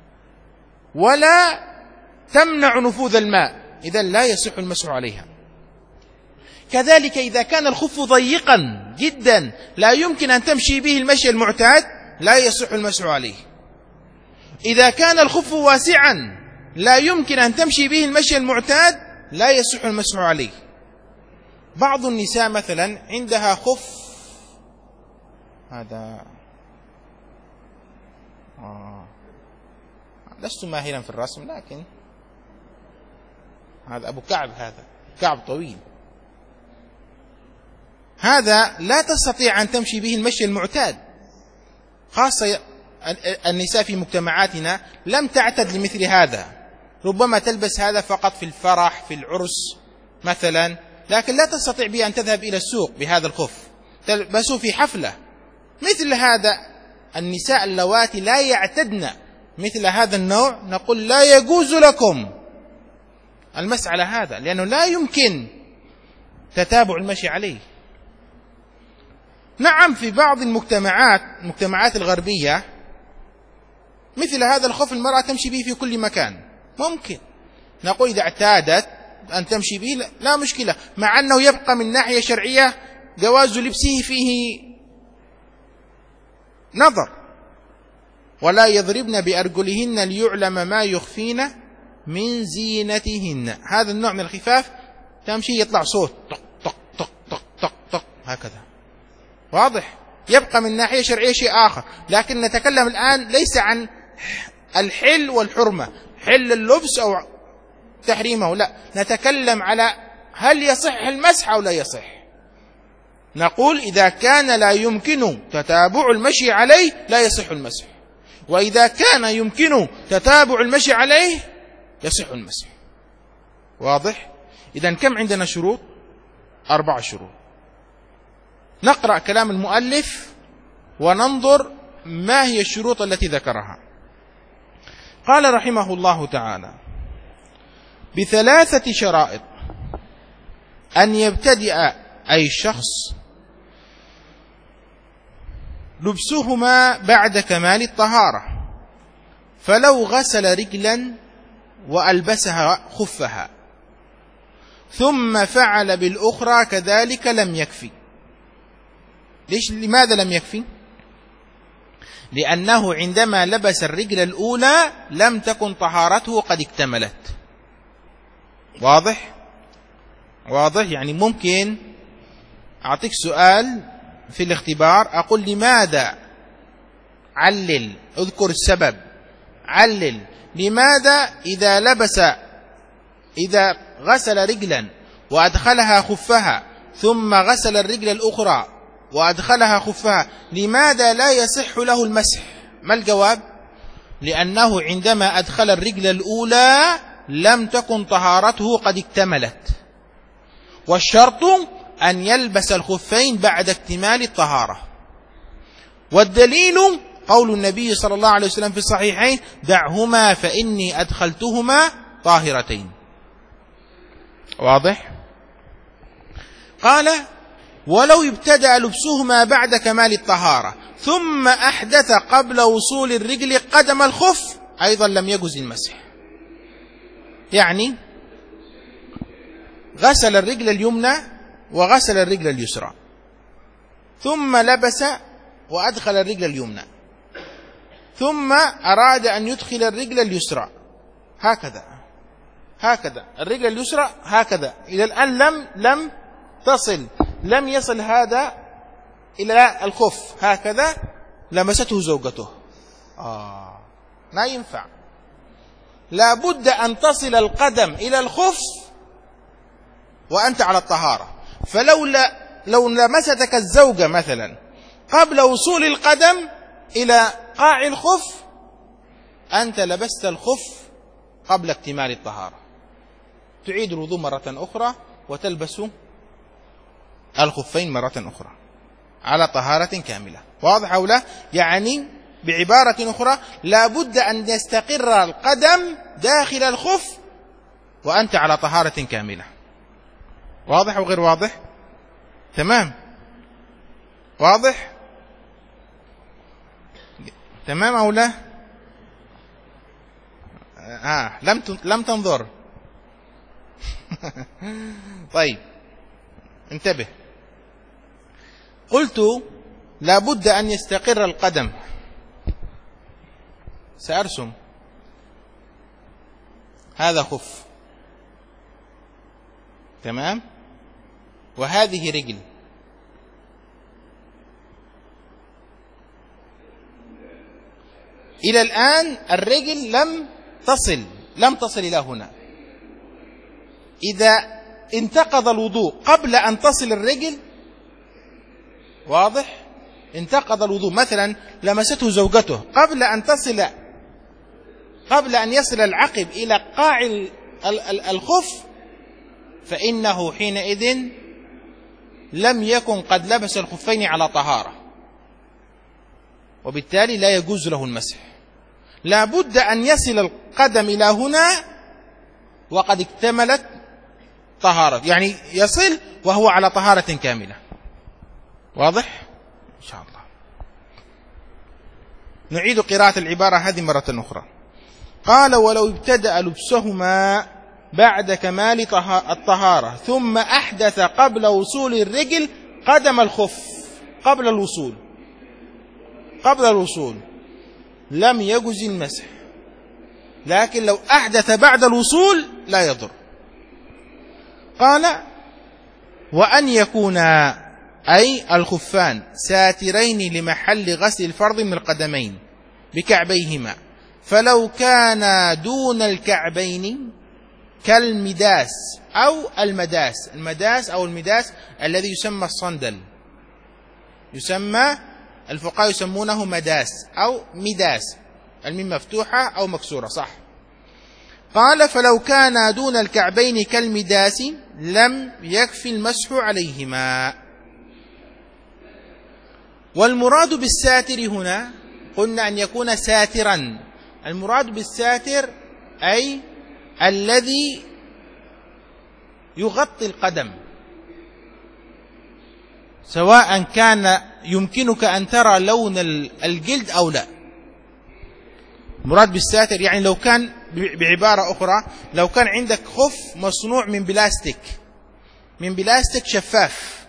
ولا تمنع نفوذ الماء، إذن لا يصح المسح عليها. كذلك إذا كان الخف ضيقا جدا لا يمكن أن تمشي به المشي المعتاد، لا يصح المسح عليه. إذا كان الخف واسعا لا يمكن أن تمشي به المشي المعتاد، لا يصح المسح عليه. بعض النساء مثلا عندها خف، هذا آه. لست ماهرا في الرسم، لكن هذا أبو كعب، هذا كعب طويل، هذا لا تستطيع أن تمشي به المشي المعتاد. خاصة النساء في مجتمعاتنا لم تعتد لمثل هذا، ربما تلبس هذا فقط في الفرح في العرس مثلا، لكن لا تستطيع به أن تذهب إلى السوق بهذا الخف، تلبسه في حفلة. مثل هذا النساء اللواتي لا يعتدن مثل هذا النوع، نقول لا يجوز لكم المسح على هذا، لأنه لا يمكن تتابع المشي عليه. نعم في بعض المجتمعات المجتمعات الغربية مثل هذا الخف المرأة تمشي به في كل مكان، ممكن نقول إذا اعتادت أن تمشي به لا مشكلة، مع أنه يبقى من ناحية شرعية جواز لبسه فيه نظر. ولا يضربن بأرجلهن ليعلم ما يخفين من زينتهن، هذا النوع من الخفاف تمشي يطلع صوت طق طق طق طق طق طق هكذا، واضح؟ يبقى من ناحية شرعية شيء آخر، لكن نتكلم الآن ليس عن الحل والحرمة، حل اللبس أو تحريمه، لا، نتكلم على هل يصح المسح أو لا يصح. نقول إذا كان لا يمكن تتابع المشي عليه لا يصح المسح، وإذا كان يمكن تتابع المشي عليه يصح المسح. واضح؟ إذن كم عندنا شروط؟ أربع شروط. نقرأ كلام المؤلف وننظر ما هي الشروط التي ذكرها. قال رحمه الله تعالى: بثلاثة شرائط: أن يبتدئ أي شخص لبسهما بعد كمال الطهارة، فلو غسل رجلا وألبسها خفها ثم فعل بالأخرى كذلك لم يكفي. ليش؟ لماذا لم يكفي؟ لأنه عندما لبس الرجل الأولى لم تكن طهارته قد اكتملت. واضح؟ واضح؟ يعني ممكن أعطيك سؤال في الاختبار، أقول لماذا، علل، اذكر السبب، علل لماذا إذا لبس إذا غسل رجلا وأدخلها خفها ثم غسل الرجل الأخرى وأدخلها خفها لماذا لا يصح له المسح؟ ما الجواب؟ لأنه عندما أدخل الرجل الأولى لم تكن طهارته قد اكتملت، والشرط أن يلبس الخفين بعد اكتمال الطهارة. والدليل قول النبي صلى الله عليه وسلم في الصحيحين: دعهما فإني أدخلتهما طاهرتين. واضح؟ قال: ولو ابتدأ لبسهما بعد كمال الطهارة ثم أحدث قبل وصول الرجل قدم الخف أيضا لم يجز المسح. يعني غسل الرجل اليمنى وغسل الرجل اليسرى، ثم لبس وأدخل الرجل اليمنى، ثم أراد أن يدخل الرجل اليسرى هكذا هكذا، الرجل اليسرى هكذا، إلى الآن لم لم تصل لم يصل هذا إلى الخف، هكذا لمسته زوجته. آه ما ينفع، لا بد أن تصل القدم إلى الخف وأنت على الطهارة. فلولا لو لمستك الزوجة مثلا قبل وصول القدم إلى قاع الخف، أنت لبست الخف قبل اكتمال الطهارة، تعيد الوضوء مرة أخرى وتلبس الخفين مرة أخرى على طهارة كاملة. واضح أو لا؟ يعني بعبارة أخرى لا بد أن يستقر القدم داخل الخف وأنت على طهارة كاملة. واضح أو غير واضح؟ تمام، واضح تمام أو لا؟ آه لم لم تنظر. طيب انتبه، قلت لا بد أن يستقر القدم. سأرسم هذا خف، تمام، وهذه رجل، إلى الآن الرجل لم تصل لم تصل إلى هنا. إذا انتقض الوضوء قبل أن تصل الرجل، واضح، انتقض الوضوء، مثلا لمسته زوجته قبل أن تصل قبل أن يصل العقب إلى قاع الخف، فإنه حينئذ لم يكن قد لبس الخفين على طهارة، وبالتالي لا يجوز له المسح. لا بد أن يصل القدم إلى هنا وقد اكتملت طهارة، يعني يصل وهو على طهارة كاملة. واضح؟ إن شاء الله. نعيد قراءة العبارة هذه مرة أخرى. قال: ولو ابتدأ لبسهما بعد كمال الطهارة ثم أحدث قبل وصول الرجل قدم الخف قبل الوصول قبل الوصول لم يجز المسح، لكن لو أحدث بعد الوصول لا يضر. قال: وأن يكونا أي الخفان ساترين لمحل غسل الفرض من القدمين بكعبيهما، فلو كان دون الكعبين كالمداس أو المداس. المداس أو المداس الذي يسمى الصندل، يسمى الفقهاء يسمونه مداس أو مداس، الميم مفتوحة أو مكسورة، صح. قال: فلو كان دون الكعبين كالمداس لم يكفي المسح عليهما. والمراد بالساتر هنا قلنا أن يكون ساترا. المراد بالساتر أي الذي يغطي القدم، سواء كان يمكنك أن ترى لون الجلد أو لا. مراد بالساتر يعني لو كان، بعبارة أخرى، لو كان عندك خف مصنوع من بلاستيك من بلاستيك شفاف،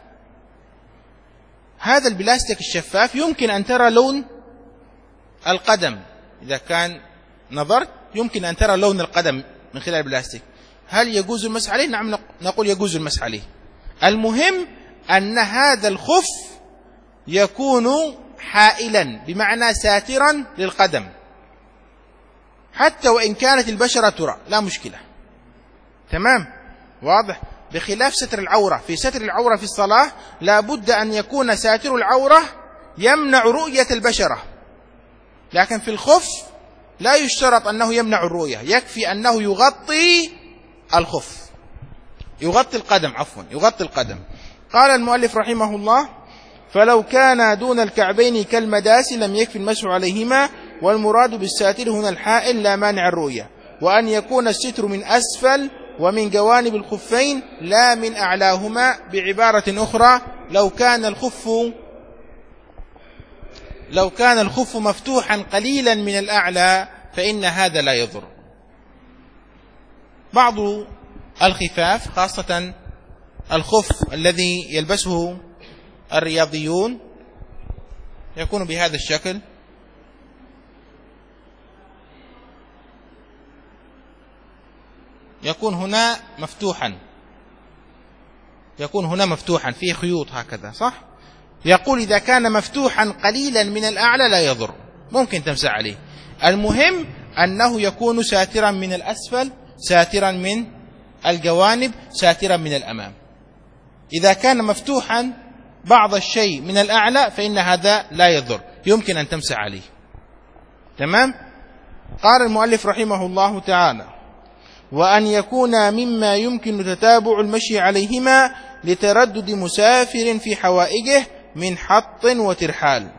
هذا البلاستيك الشفاف يمكن أن ترى لون القدم، إذا كان نظرت يمكن أن ترى لون القدم من خلال البلاستيك. هل يجوز المسح عليه؟ نعم، نقول يجوز المسح عليه. المهم أن هذا الخف يكون حائلا، بمعنى ساترا للقدم، حتى وإن كانت البشرة ترى لا مشكلة. تمام، واضح. بخلاف ستر العورة، في ستر العورة في الصلاة لا بد أن يكون ساتر العورة يمنع رؤية البشرة، لكن في الخف لا يشترط أنه يمنع الرؤية، يكفي أنه يغطي الخف، يغطي القدم، عفوا يغطي القدم. قال المؤلف رحمه الله: فلو كان دون الكعبين كالمداس لم يكفي المسح عليهما، والمراد بالساتر هنا الحائل لا مانع الرؤية، وأن يكون الستر من أسفل ومن جوانب الخفين لا من أعلاهما. بعبارة أخرى، لو كان الخف لو كان الخف مفتوحا قليلا من الأعلى فإن هذا لا يضر. بعض الخفاف، خاصة الخف الذي يلبسه الرياضيون يكون بهذا الشكل، يكون هنا مفتوحا، يكون هنا مفتوحا فيه خيوط هكذا، صح؟ يقول إذا كان مفتوحا قليلا من الأعلى لا يضر، ممكن تمسح عليه، المهم أنه يكون ساترا من الأسفل، ساترا من الجوانب، ساترا من الأمام. إذا كان مفتوحا بعض الشيء من الأعلى فإن هذا لا يضر، يمكن أن تمسح عليه. تمام؟ قال المؤلف رحمه الله تعالى: وأن يكون مما يمكن تتابع المشي عليهما لتردد مسافر في حوائجه من حط وترحال.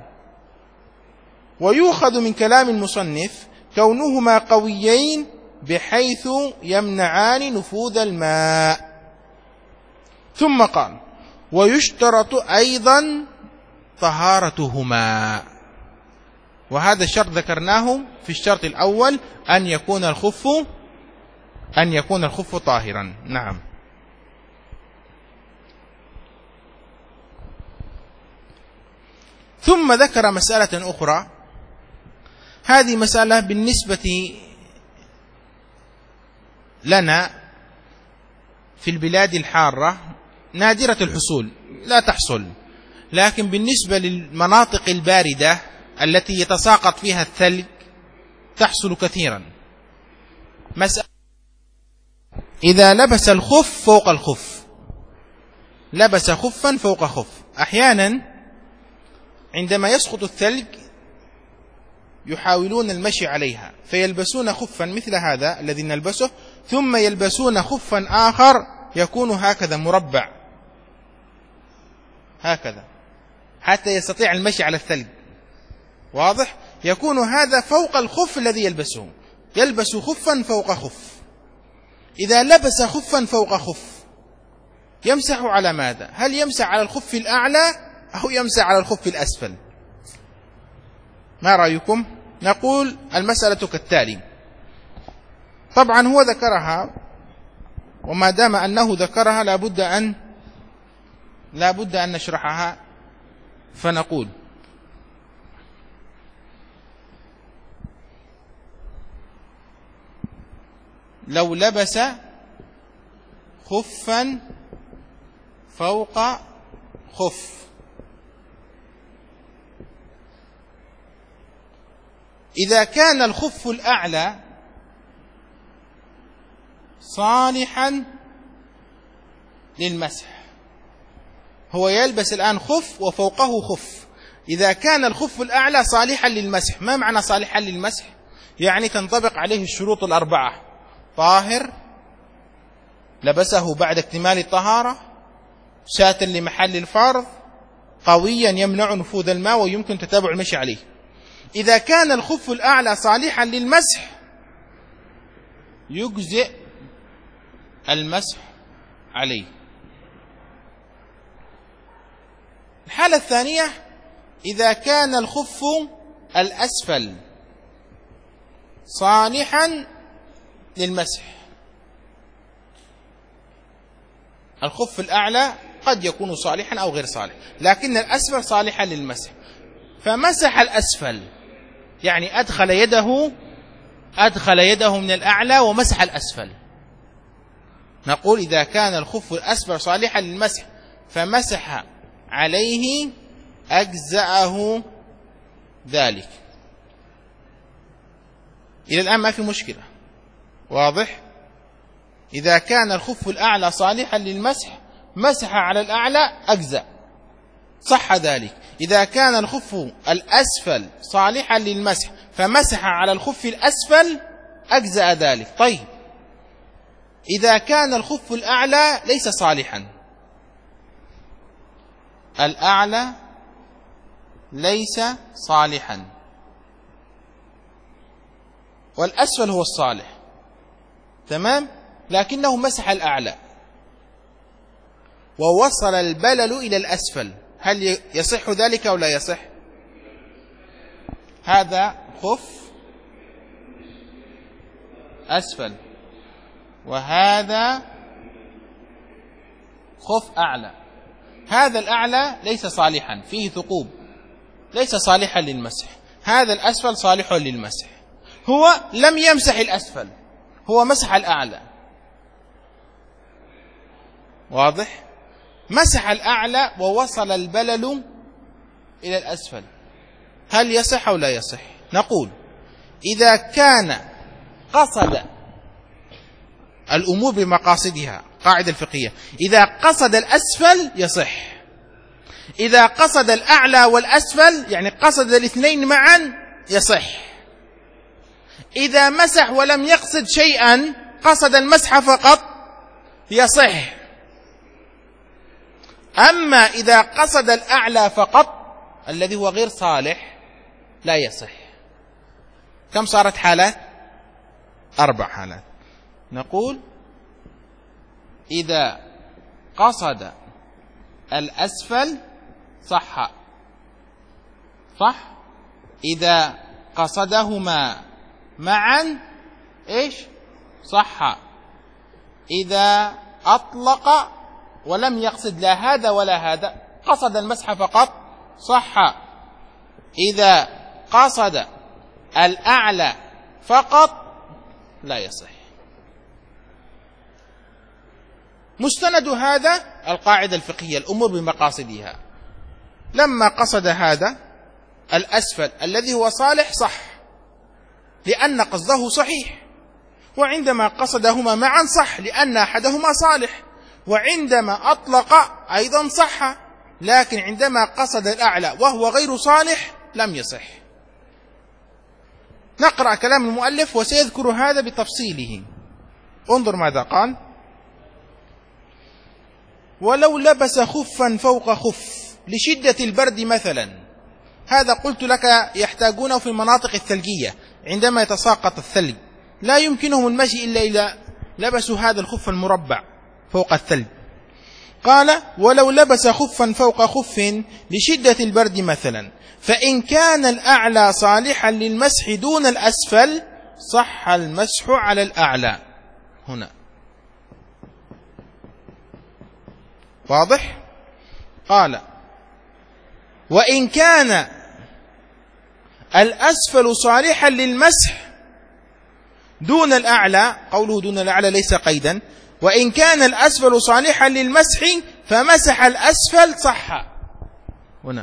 ويؤخذ من كلام المصنف كونهما قويين بحيث يمنعان نفوذ الماء. ثم قال: ويشترط أيضا طهارتهما، وهذا الشرط ذكرناه في الشرط الأول، أن يكون الخف أن يكون الخف طاهرا. نعم. ثم ذكر مسألة أخرى، هذه مسألة بالنسبة لنا في البلاد الحارة نادرة الحصول، لا تحصل، لكن بالنسبة للمناطق الباردة التي يتساقط فيها الثلج تحصل كثيرا. مسألة إذا لبس الخف فوق الخف، لبس خفا فوق خف، أحيانا عندما يسقط الثلج يحاولون المشي عليها فيلبسون خفا مثل هذا الذي نلبسه، ثم يلبسون خفا آخر يكون هكذا مربع هكذا حتى يستطيع المشي على الثلج. واضح؟ يكون هذا فوق الخف الذي يلبسه، يلبس خفا فوق خف. إذا لبس خفا فوق خف يمسح على ماذا؟ هل يمسح على الخف الأعلى أو يمسح على الخف الأسفل؟ ما رأيكم؟ نقول المسألة كالتالي. طبعا هو ذكرها، وما دام أنه ذكرها لابد أن لابد أن نشرحها، فنقول: لو لبس خفا فوق خف، إذا كان الخف الأعلى صالحا للمسح، هو يلبس الآن خف وفوقه خف، إذا كان الخف الأعلى صالحا للمسح، ما معنى صالحا للمسح؟ يعني تنطبق عليه الشروط الأربعة: طاهر، لبسه بعد اكتمال الطهارة، ساتر لمحل الفرض، قويا يمنع نفوذ الماء ويمكن تتابع المشي عليه. إذا كان الخف الأعلى صالحا للمسح يجزئ المسح عليه. الحالة الثانية: إذا كان الخف الأسفل صالحا للمسح، الخف الأعلى قد يكون صالحا أو غير صالح، لكن الأسفل صالحا للمسح، فمسح الأسفل، يعني أدخل يده أدخل يده من الأعلى ومسح الأسفل. نقول إذا كان الخف الأسفل صالحا للمسح فمسح عليه أجزأه ذلك. إلى الآن ما في مشكلة، واضح؟ إذا كان الخف الأعلى صالحا للمسح مسح على الأعلى أجزأ، صح ذلك. إذا كان الخف الأسفل صالحا للمسح فمسح على الخف الأسفل أجزأ ذلك. طيب، إذا كان الخف الأعلى ليس صالحا، الأعلى ليس صالحا والأسفل هو الصالح، تمام، لكنه مسح الأعلى ووصل البلل إلى الأسفل، هل يصح ذلك أو لا يصح؟ هذا خف أسفل وهذا خف أعلى، هذا الأعلى ليس صالحا، فيه ثقوب، ليس صالحا للمسح. هذا الأسفل صالح للمسح. هو لم يمسح الأسفل، هو مسح الأعلى. واضح؟ مسح الأعلى ووصل البلل إلى الأسفل، هل يصح أو لا يصح؟ نقول إذا كان قصد الأمور بمقاصدها، قاعدة الفقهية، إذا قصد الأسفل يصح، إذا قصد الأعلى والأسفل يعني قصد الاثنين معا يصح. إذا مسح ولم يقصد شيئا، قصد المسح فقط، يصح. أما إذا قصد الأعلى فقط الذي هو غير صالح لا يصح. كم صارت حالات؟ أربع حالات. نقول إذا قصد الأسفل صح، صح. إذا قصدهما معا إيش؟ صح. إذا أطلق ولم يقصد لا هذا ولا هذا، قصد المسح فقط، صح. إذا قصد الأعلى فقط لا يصح. مستند هذا القاعدة الفقهية، الأمور بمقاصدها. لما قصد هذا الأسفل الذي هو صالح صح، لأن قصده صحيح، وعندما قصدهما معا صح لأن أحدهما صالح، وعندما أطلق أيضا صح، لكن عندما قصد الأعلى وهو غير صالح لم يصح. نقرأ كلام المؤلف وسيذكر هذا بتفصيله. انظر ماذا قال: ولو لبس خفا فوق خف لشدة البرد مثلا. هذا قلت لك يحتاجونه في المناطق الثلجية، عندما يتساقط الثلج لا يمكنهم المشي إلا إذا لبسوا هذا الخف المربع فوق الثلج. قال: ولو لبس خفا فوق خف لشدة البرد مثلا، فإن كان الأعلى صالحا للمسح دون الأسفل صح المسح على الأعلى. هنا واضح؟ قال: وإن كان الأسفل صالحا للمسح دون الأعلى، قوله دون الأعلى ليس قيدا، وإن كان الأسفل صالحا للمسح فمسح الأسفل صح. هنا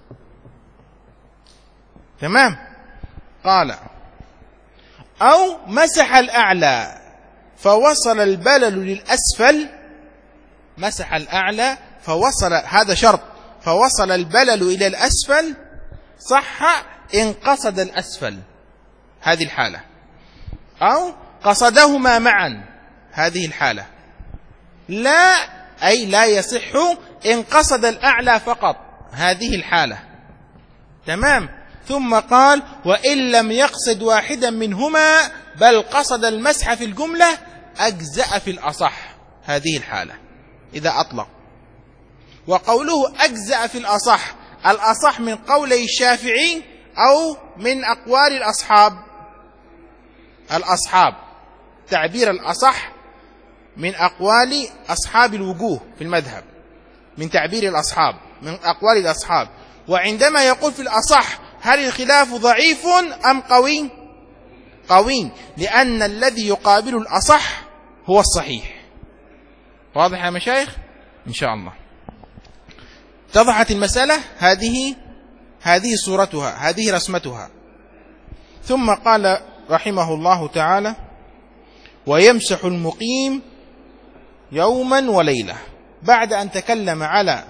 تمام. قال: أو مسح الأعلى فوصل البلل للأسفل، مسح الأعلى فوصل، هذا شرط، فوصل البلل إلى الأسفل صح إن قصد الأسفل، هذه الحالة، أو قصدهما معا، هذه الحالة. لا، أي لا يصح إن قصد الأعلى فقط، هذه الحالة. تمام. ثم قال: وإن لم يقصد واحدا منهما بل قصد المسح في الجملة أجزأ في الأصح، هذه الحالة إذا أطلق. وقوله أجزأ في الأصح، الأصح من قولي الشافعي أو من أقوال الأصحاب؟ الأصحاب، تعبير الأصح من أقوال أصحاب الوجوه في المذهب، من تعبير الأصحاب، من أقوال الأصحاب. وعندما يقول في الأصح هل الخلاف ضعيف أم قوي؟ قوي، لأن الذي يقابل الأصح هو الصحيح. واضح يا مشايخ؟ إن شاء الله اتضحت المسألة. هذه هذه صورتها، هذه رسمتها. ثم قال رحمه الله تعالى: ويمسح المقيم يوما وليلة. بعد أن تكلم على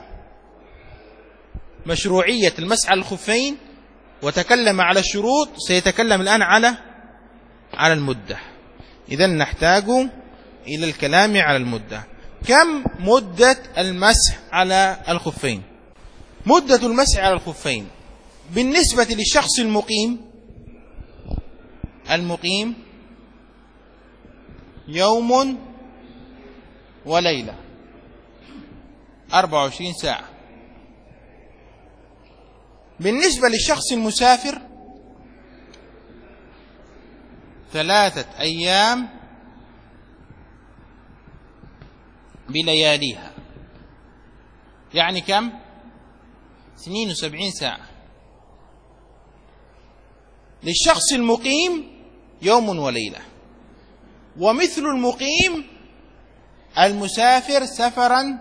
مشروعية المسح على الخفين وتكلم على الشروط، سيتكلم الآن على على المدة. إذن نحتاج إلى الكلام على المدة. كم مدة المسح على الخفين؟ مدة المسح على الخفين بالنسبة للشخص المقيم، المقيم يوم وليلة، أربعة وعشرين ساعة. بالنسبة للشخص المسافر ثلاثة أيام بلياليها، يعني كم؟ اثنين وسبعين ساعة. للشخص المقيم يوم وليلة. ومثل المقيم المسافر سفرا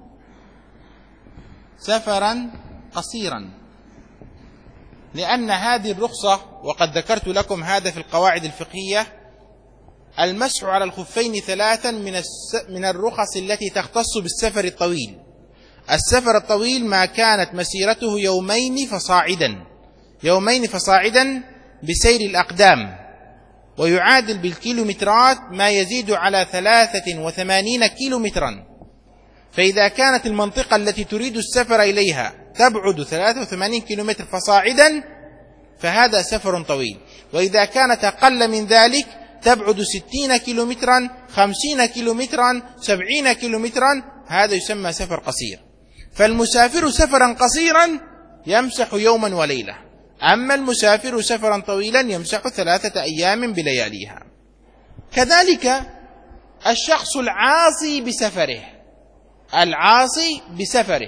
سفرا قصيرا، لأن هذه الرخصة، وقد ذكرت لكم هذا في القواعد الفقهية، المسح على الخفين ثلاثا من من الرخص التي تختص بالسفر الطويل. السفر الطويل ما كانت مسيرته يومين فصاعدا، يومين فصاعدا بسير الأقدام، ويعادل بالكيلومترات ما يزيد على ثلاثة وثمانين كيلومترا. فإذا كانت المنطقة التي تريد السفر إليها تبعد ثلاثة وثمانين كيلومتر فصاعدا فهذا سفر طويل، وإذا كانت أقل من ذلك تبعد ستين كيلومترا، خمسين كيلومترا، سبعين كيلومترا، هذا يسمى سفر قصير. فالمسافر سفرا قصيرا يمسح يوما وليلة، أما المسافر سفرا طويلا يمسح ثلاثة أيام بلياليها. كذلك الشخص العاصي بسفره، العاصي بسفره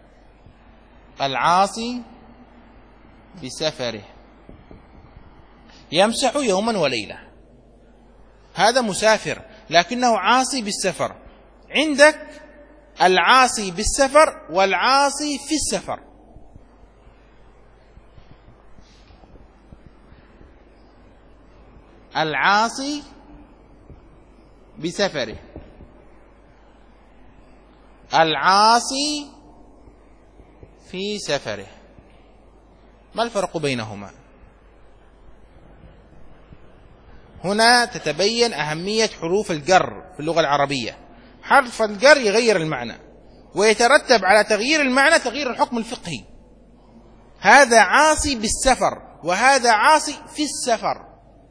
العاصي بسفره يمسح يوما وليلة. هذا مسافر لكنه عاصي بالسفر. عندك العاصي بالسفر والعاصي في السفر. العاصي بسفره، العاصي في سفره، ما الفرق بينهما؟ هنا تتبين أهمية حروف الجر في اللغة العربية. حرف الجر يغير المعنى، ويترتب على تغيير المعنى تغيير الحكم الفقهي. هذا عاصي بالسفر وهذا عاصي في السفر.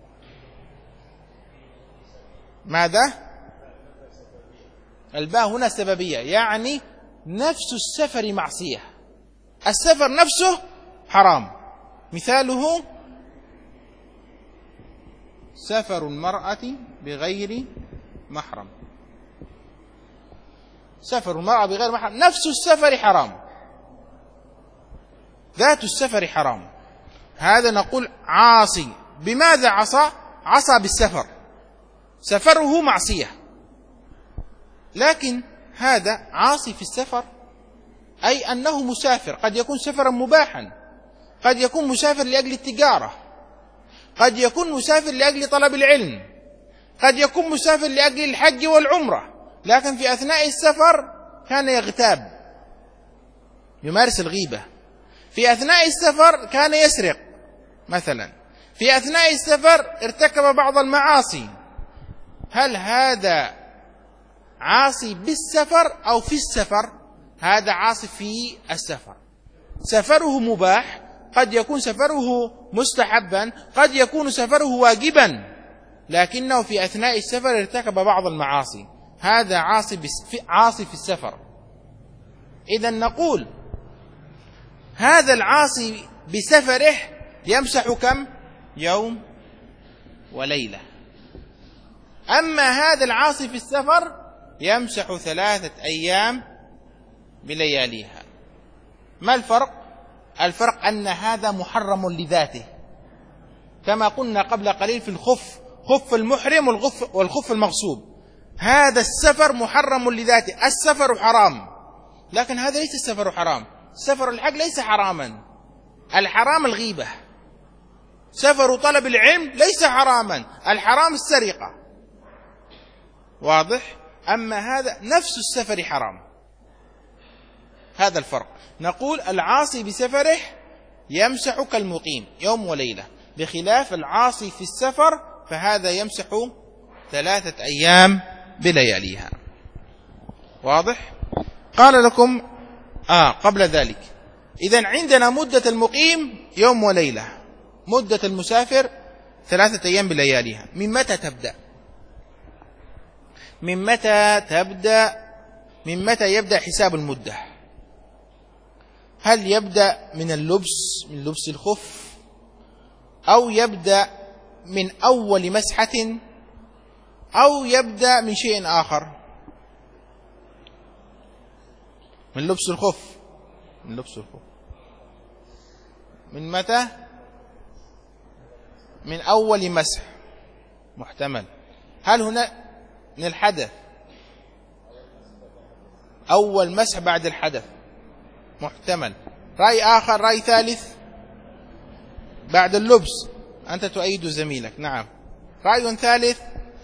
ماذا؟ الباء هنا سببية، يعني نفس السفر معصية، السفر نفسه حرام. مثاله سفر المرأة بغير محرم. سفر المرأة بغير محرم نفس السفر حرام، ذات السفر حرام. هذا نقول عاصي. بماذا عصى؟ عصى بالسفر، سفره معصية. لكن هذا عاصي في السفر، أي أنه مسافر، قد يكون سفرا مباحا، قد يكون مسافر لأجل التجارة، قد يكون مسافر لأجل طلب العلم، قد يكون مسافر لأجل الحج والعمرة، لكن في أثناء السفر كان يغتاب، يمارس الغيبة. في أثناء السفر كان يسرق مثلا، في أثناء السفر ارتكب بعض المعاصي. هل هذا عاصي بالسفر أو في السفر؟ هذا عاصي في السفر. سفره مباح، قد يكون سفره مستحبا، قد يكون سفره واجبا، لكنه في أثناء السفر ارتكب بعض المعاصي. هذا عاصي في عاصي في السفر. إذن نقول هذا العاصي بسفره يمسح كم؟ يوم وليلة. أما هذا العاصي في السفر يمسح ثلاثة أيام بلياليها. ما الفرق؟ الفرق أن هذا محرم لذاته، كما قلنا قبل قليل في الخف، خف المحرم والخف, والخف المغصوب. هذا السفر محرم لذاته، السفر حرام، لكن هذا ليس السفر حرام. سفر الحج ليس حراما، الحرام الغيبة. سفر طلب العلم ليس حراما، الحرام السرقة. واضح؟ أما هذا نفس السفر حرام. هذا الفرق. نقول العاصي بسفره يمسح كالمقيم يوم وليلة، بخلاف العاصي في السفر فهذا يمسح ثلاثة أيام بلياليها. واضح؟ قال لكم آه قبل ذلك، إذن عندنا مدة المقيم يوم وليلة، مدة المسافر ثلاثة أيام بلياليها. من متى تبدأ؟ من متى تبدأ من متى يبدأ حساب المدة؟ هل يبدأ من اللبس، من لبس الخف، أو يبدأ من أول مسحة، أو يبدأ من شيء آخر؟ من لبس الخف. من لبس الخف من متى؟ من أول مسح، محتمل. هل هنا من الحدث؟ أول مسح بعد الحدث، محتمل. رأي آخر، رأي ثالث، بعد اللبس. أنت تؤيد زميلك، نعم. رأي ثالث،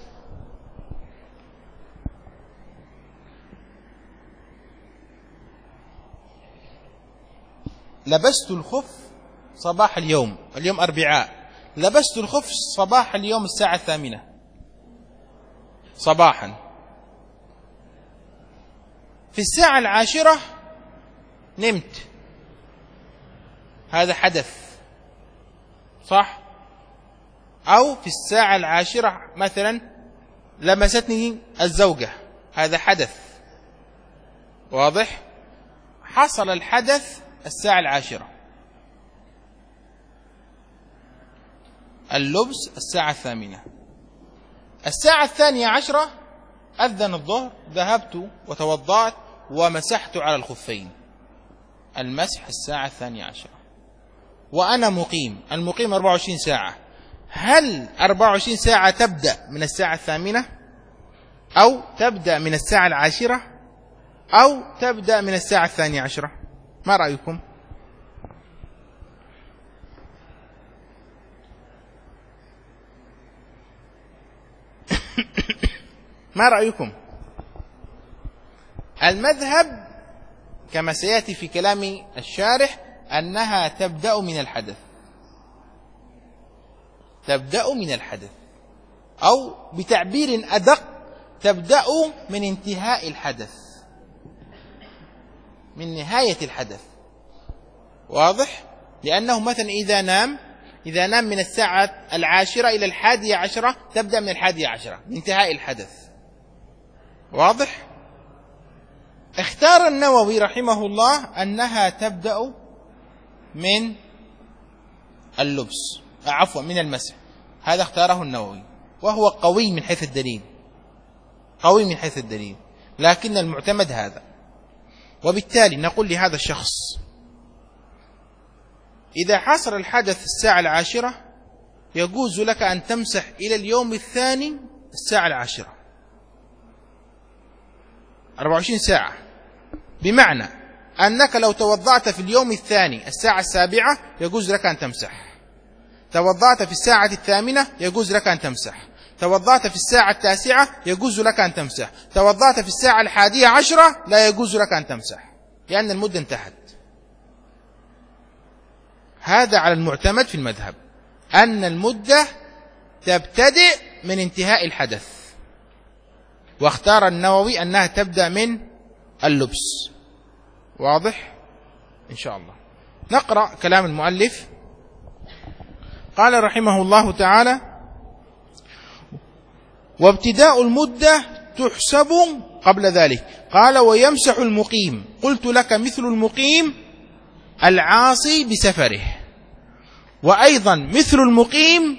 لبست الخف صباح اليوم، اليوم أربعاء، لبست الخف صباح اليوم الساعة الثامنة صباحا. في الساعة العاشرة نمت، هذا حدث، صح؟ أو في الساعة العاشرة مثلا لمستني الزوجة، هذا حدث، واضح؟ حصل الحدث الساعة العاشرة، اللبس الساعة الثامنة. الساعة الثانية عشرة أذن الظهر، ذهبت وتوضأت ومسحت على الخفين، المسح الساعة الثانية عشرة، وأنا مقيم. المقيم أربعة وعشرين ساعة. هل أربعة وعشرين ساعة تبدأ من الساعة الثامنة، أو تبدأ من الساعة العاشرة، أو تبدأ من الساعة الثانية عشرة؟ ما رأيكم؟ ما رأيكم؟ المذهب كما سيأتي في كلام الشارح أنها تبدأ من الحدث، تبدأ من الحدث، أو بتعبير أدق تبدأ من انتهاء الحدث، من نهاية الحدث، واضح؟ لأنه مثلا إذا نام إذا نام من الساعة العاشرة إلى الحادية عشرة تبدأ من الحادية عشرة، من انتهاء الحدث، واضح؟ اختار النووي رحمه الله أنها تبدأ من اللبس، عفوا من المسح، هذا اختاره النووي، وهو قوي من حيث الدليل، قوي من حيث الدليل، لكن المعتمد هذا. وبالتالي نقول لهذا الشخص إذا حصل الحدث الساعة العاشرة يجوز لك أن تمسح إلى اليوم الثاني الساعة العاشرة، أربعة وعشرين ساعة، بمعنى أنك لو توضأت في اليوم الثاني الساعة السابعة يجوز لك أن تمسح، توضأت في الساعة الثامنة يجوز لك أن تمسح، توضأت في الساعة التاسعة يجوز لك أن تمسح، توضأت في الساعة الحادية عشرة لا يجوز لك أن تمسح، لأن المدة انتهت. هذا على المعتمد في المذهب، أن المدة تبتدئ من انتهاء الحدث، واختار النووي أنها تبدأ من اللبس، واضح؟ إن شاء الله. نقرأ كلام المؤلف. قال رحمه الله تعالى: وابتداء المدة تحسب قبل ذلك. قال: ويمسح المقيم. قلت لك مثل المقيم العاصي بسفره، وأيضا مثل المقيم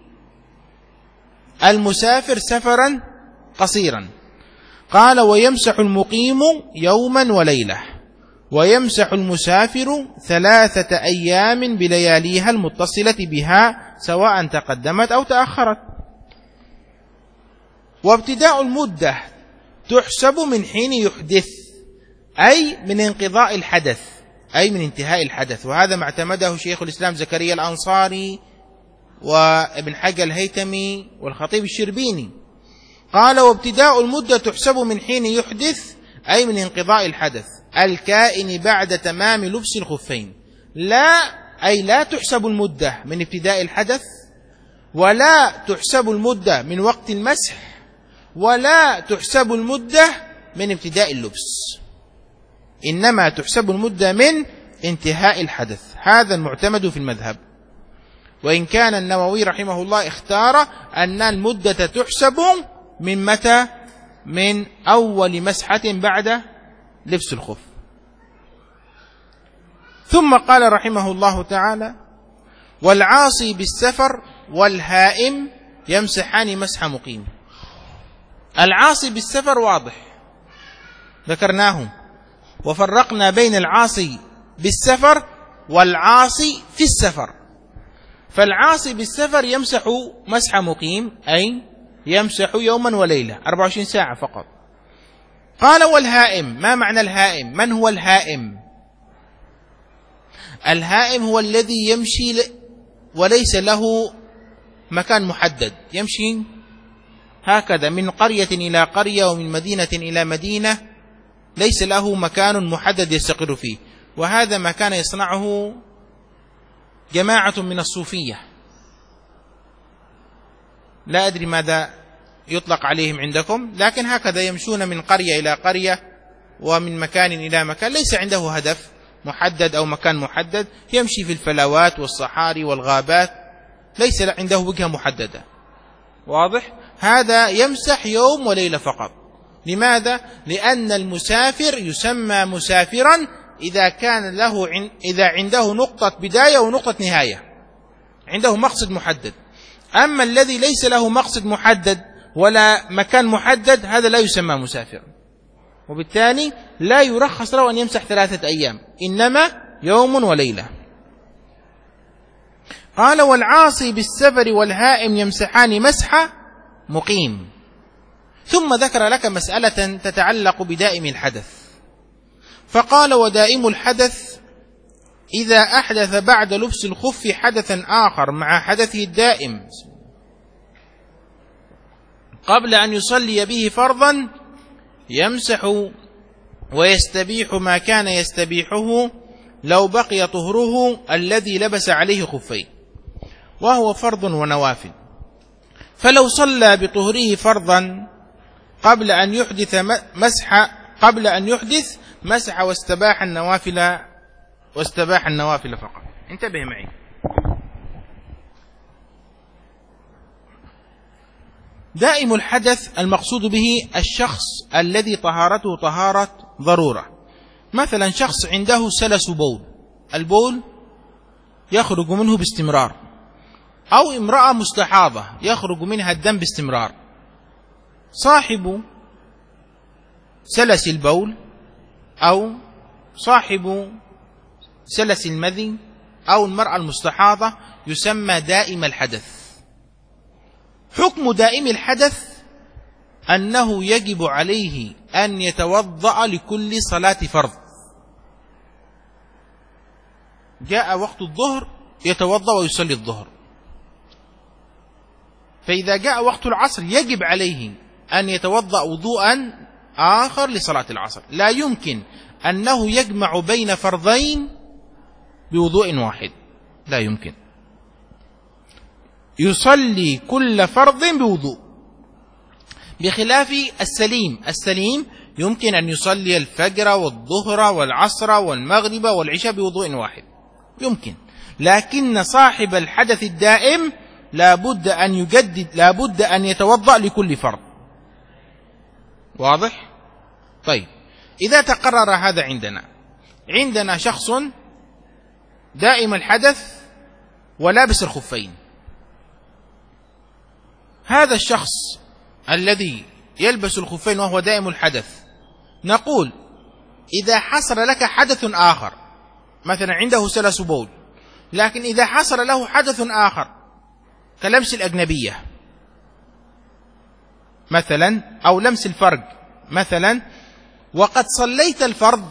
المسافر سفرا قصيرا. قال: ويمسح المقيم يوما وليلة، ويمسح المسافر ثلاثة أيام بلياليها المتصلة بها سواء تقدمت أو تأخرت. وابتداء المدة تحسب من حين يحدث، أي من انقضاء الحدث، أي من انتهاء الحدث، وهذا ما اعتمده شيخ الإسلام زكريا الأنصاري وابن حجر الهيتمي والخطيب الشربيني. قال: وابتداء المدة تحسب من حين يحدث، أي من انقضاء الحدث الكائن بعد تمام لبس الخفين. لا أي لا تحسب المدة من ابتداء الحدث، ولا تحسب المدة من وقت المسح، ولا تحسب المدة من ابتداء اللبس، إنما تحسب المدة من انتهاء الحدث. هذا المعتمد في المذهب، وإن كان النووي رحمه الله اختار أن المدة تحسب من متى؟ من أول مسحة بعد لبس الخف. ثم قال رحمه الله تعالى: والعاصي بالسفر والهائم يمسحان مسح مقيم. العاصي بالسفر واضح ذكرناه، وفرقنا بين العاصي بالسفر والعاصي في السفر. فالعاصي بالسفر يمسح مسح مقيم، أي يمسح يوما وليلة أربعة وعشرين ساعة فقط. قال والهائم، ما معنى الهائم؟ من هو الهائم؟ الهائم هو الذي يمشي وليس له مكان محدد، يمشي هكذا من قرية إلى قرية ومن مدينة إلى مدينة، ليس له مكان محدد يستقر فيه. وهذا ما كان يصنعه جماعة من الصوفية، لا أدري ماذا يطلق عليهم عندكم، لكن هكذا يمشون من قرية إلى قرية ومن مكان إلى مكان، ليس عنده هدف محدد أو مكان محدد، يمشي في الفلوات والصحاري والغابات، ليس عنده وجهة محددة. واضح؟ هذا يمسح يوم وليلة فقط. لماذا؟ لأن المسافر يسمى مسافرا إذا كان له عن... إذا عنده نقطة بداية ونقطة نهاية، عنده مقصد محدد. أما الذي ليس له مقصد محدد ولا مكان محدد هذا لا يسمى مسافرا، وبالتالي لا يرخص له أن يمسح ثلاثة أيام، إنما يوم وليلة. قال والعاصي بالسفر والهائم يمسحان مسح مقيم. ثم ذكر لك مسألة تتعلق بدائم الحدث، فقال ودائم الحدث إذا أحدث بعد لبس الخف حدثا آخر مع حدثه الدائم قبل أن يصلي به فرضا يمسح ويستبيح ما كان يستبيحه لو بقي طهره الذي لبس عليه خفين، وهو فرض ونوافل. فلو صلى بطهره فرضا قبل أن يحدث مسح قبل أن يحدث مسح واستباح النوافل واستباح النوافل فقط. انتبه معي. دائم الحدث المقصود به الشخص الذي طهارته طهارة ضرورة. مثلا شخص عنده سلس بول، البول يخرج منه باستمرار، أو امرأة مستحاضة يخرج منها الدم باستمرار. صاحب سلس البول أو صاحب سلس المذي أو المرأة المستحاضة يسمى دائم الحدث. حكم دائم الحدث أنه يجب عليه أن يتوضأ لكل صلاة فرض. جاء وقت الظهر يتوضأ ويصلي الظهر، فإذا جاء وقت العصر يجب عليه أن يتوضأ وضوءا آخر لصلاة العصر. لا يمكن أنه يجمع بين فرضين بوضوء واحد، لا يمكن. يصلي كل فرض بوضوء، بخلاف السليم. السليم يمكن أن يصلي الفجر والظهر والعصر والمغرب والعشاء بوضوء واحد، يمكن. لكن صاحب الحدث الدائم لابد أن يجدد، لابد أن يتوضأ لكل فرض. واضح؟ طيب، إذا تقرر هذا عندنا عندنا شخص دائم الحدث ولابس الخفين. هذا الشخص الذي يلبس الخفين وهو دائم الحدث، نقول إذا حصل لك حدث آخر، مثلا عنده سلس بول، لكن إذا حصل له حدث آخر كلمس الأجنبية مثلا أو لمس الفرج مثلا وقد صليت الفرض،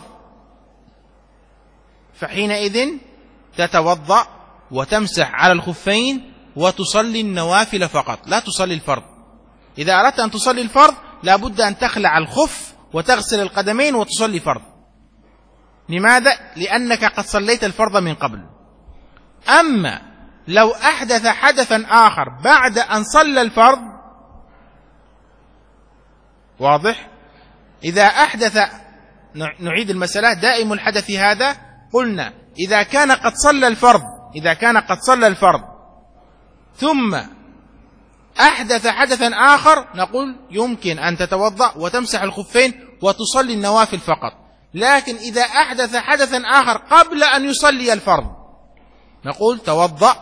فحينئذ تتوضأ وتمسح على الخفين وتصلي النوافل فقط، لا تصلي الفرض. إذا أردت أن تصلي الفرض لابد أن تخلع الخف وتغسل القدمين وتصلي فرض. لماذا؟ لأنك قد صليت الفرض من قبل. أما لو أحدث حدثا آخر بعد أن صلى الفرض، واضح؟ إذا أحدث، نعيد المسألة، دائم الحدث هذا قلنا إذا كان قد صلى الفرض إذا كان قد صلى الفرض ثم أحدث حدثا آخر، نقول يمكن أن تتوضأ وتمسح الخفين وتصلي النوافل فقط. لكن إذا أحدث حدثا آخر قبل أن يصلي الفرض، نقول توضأ،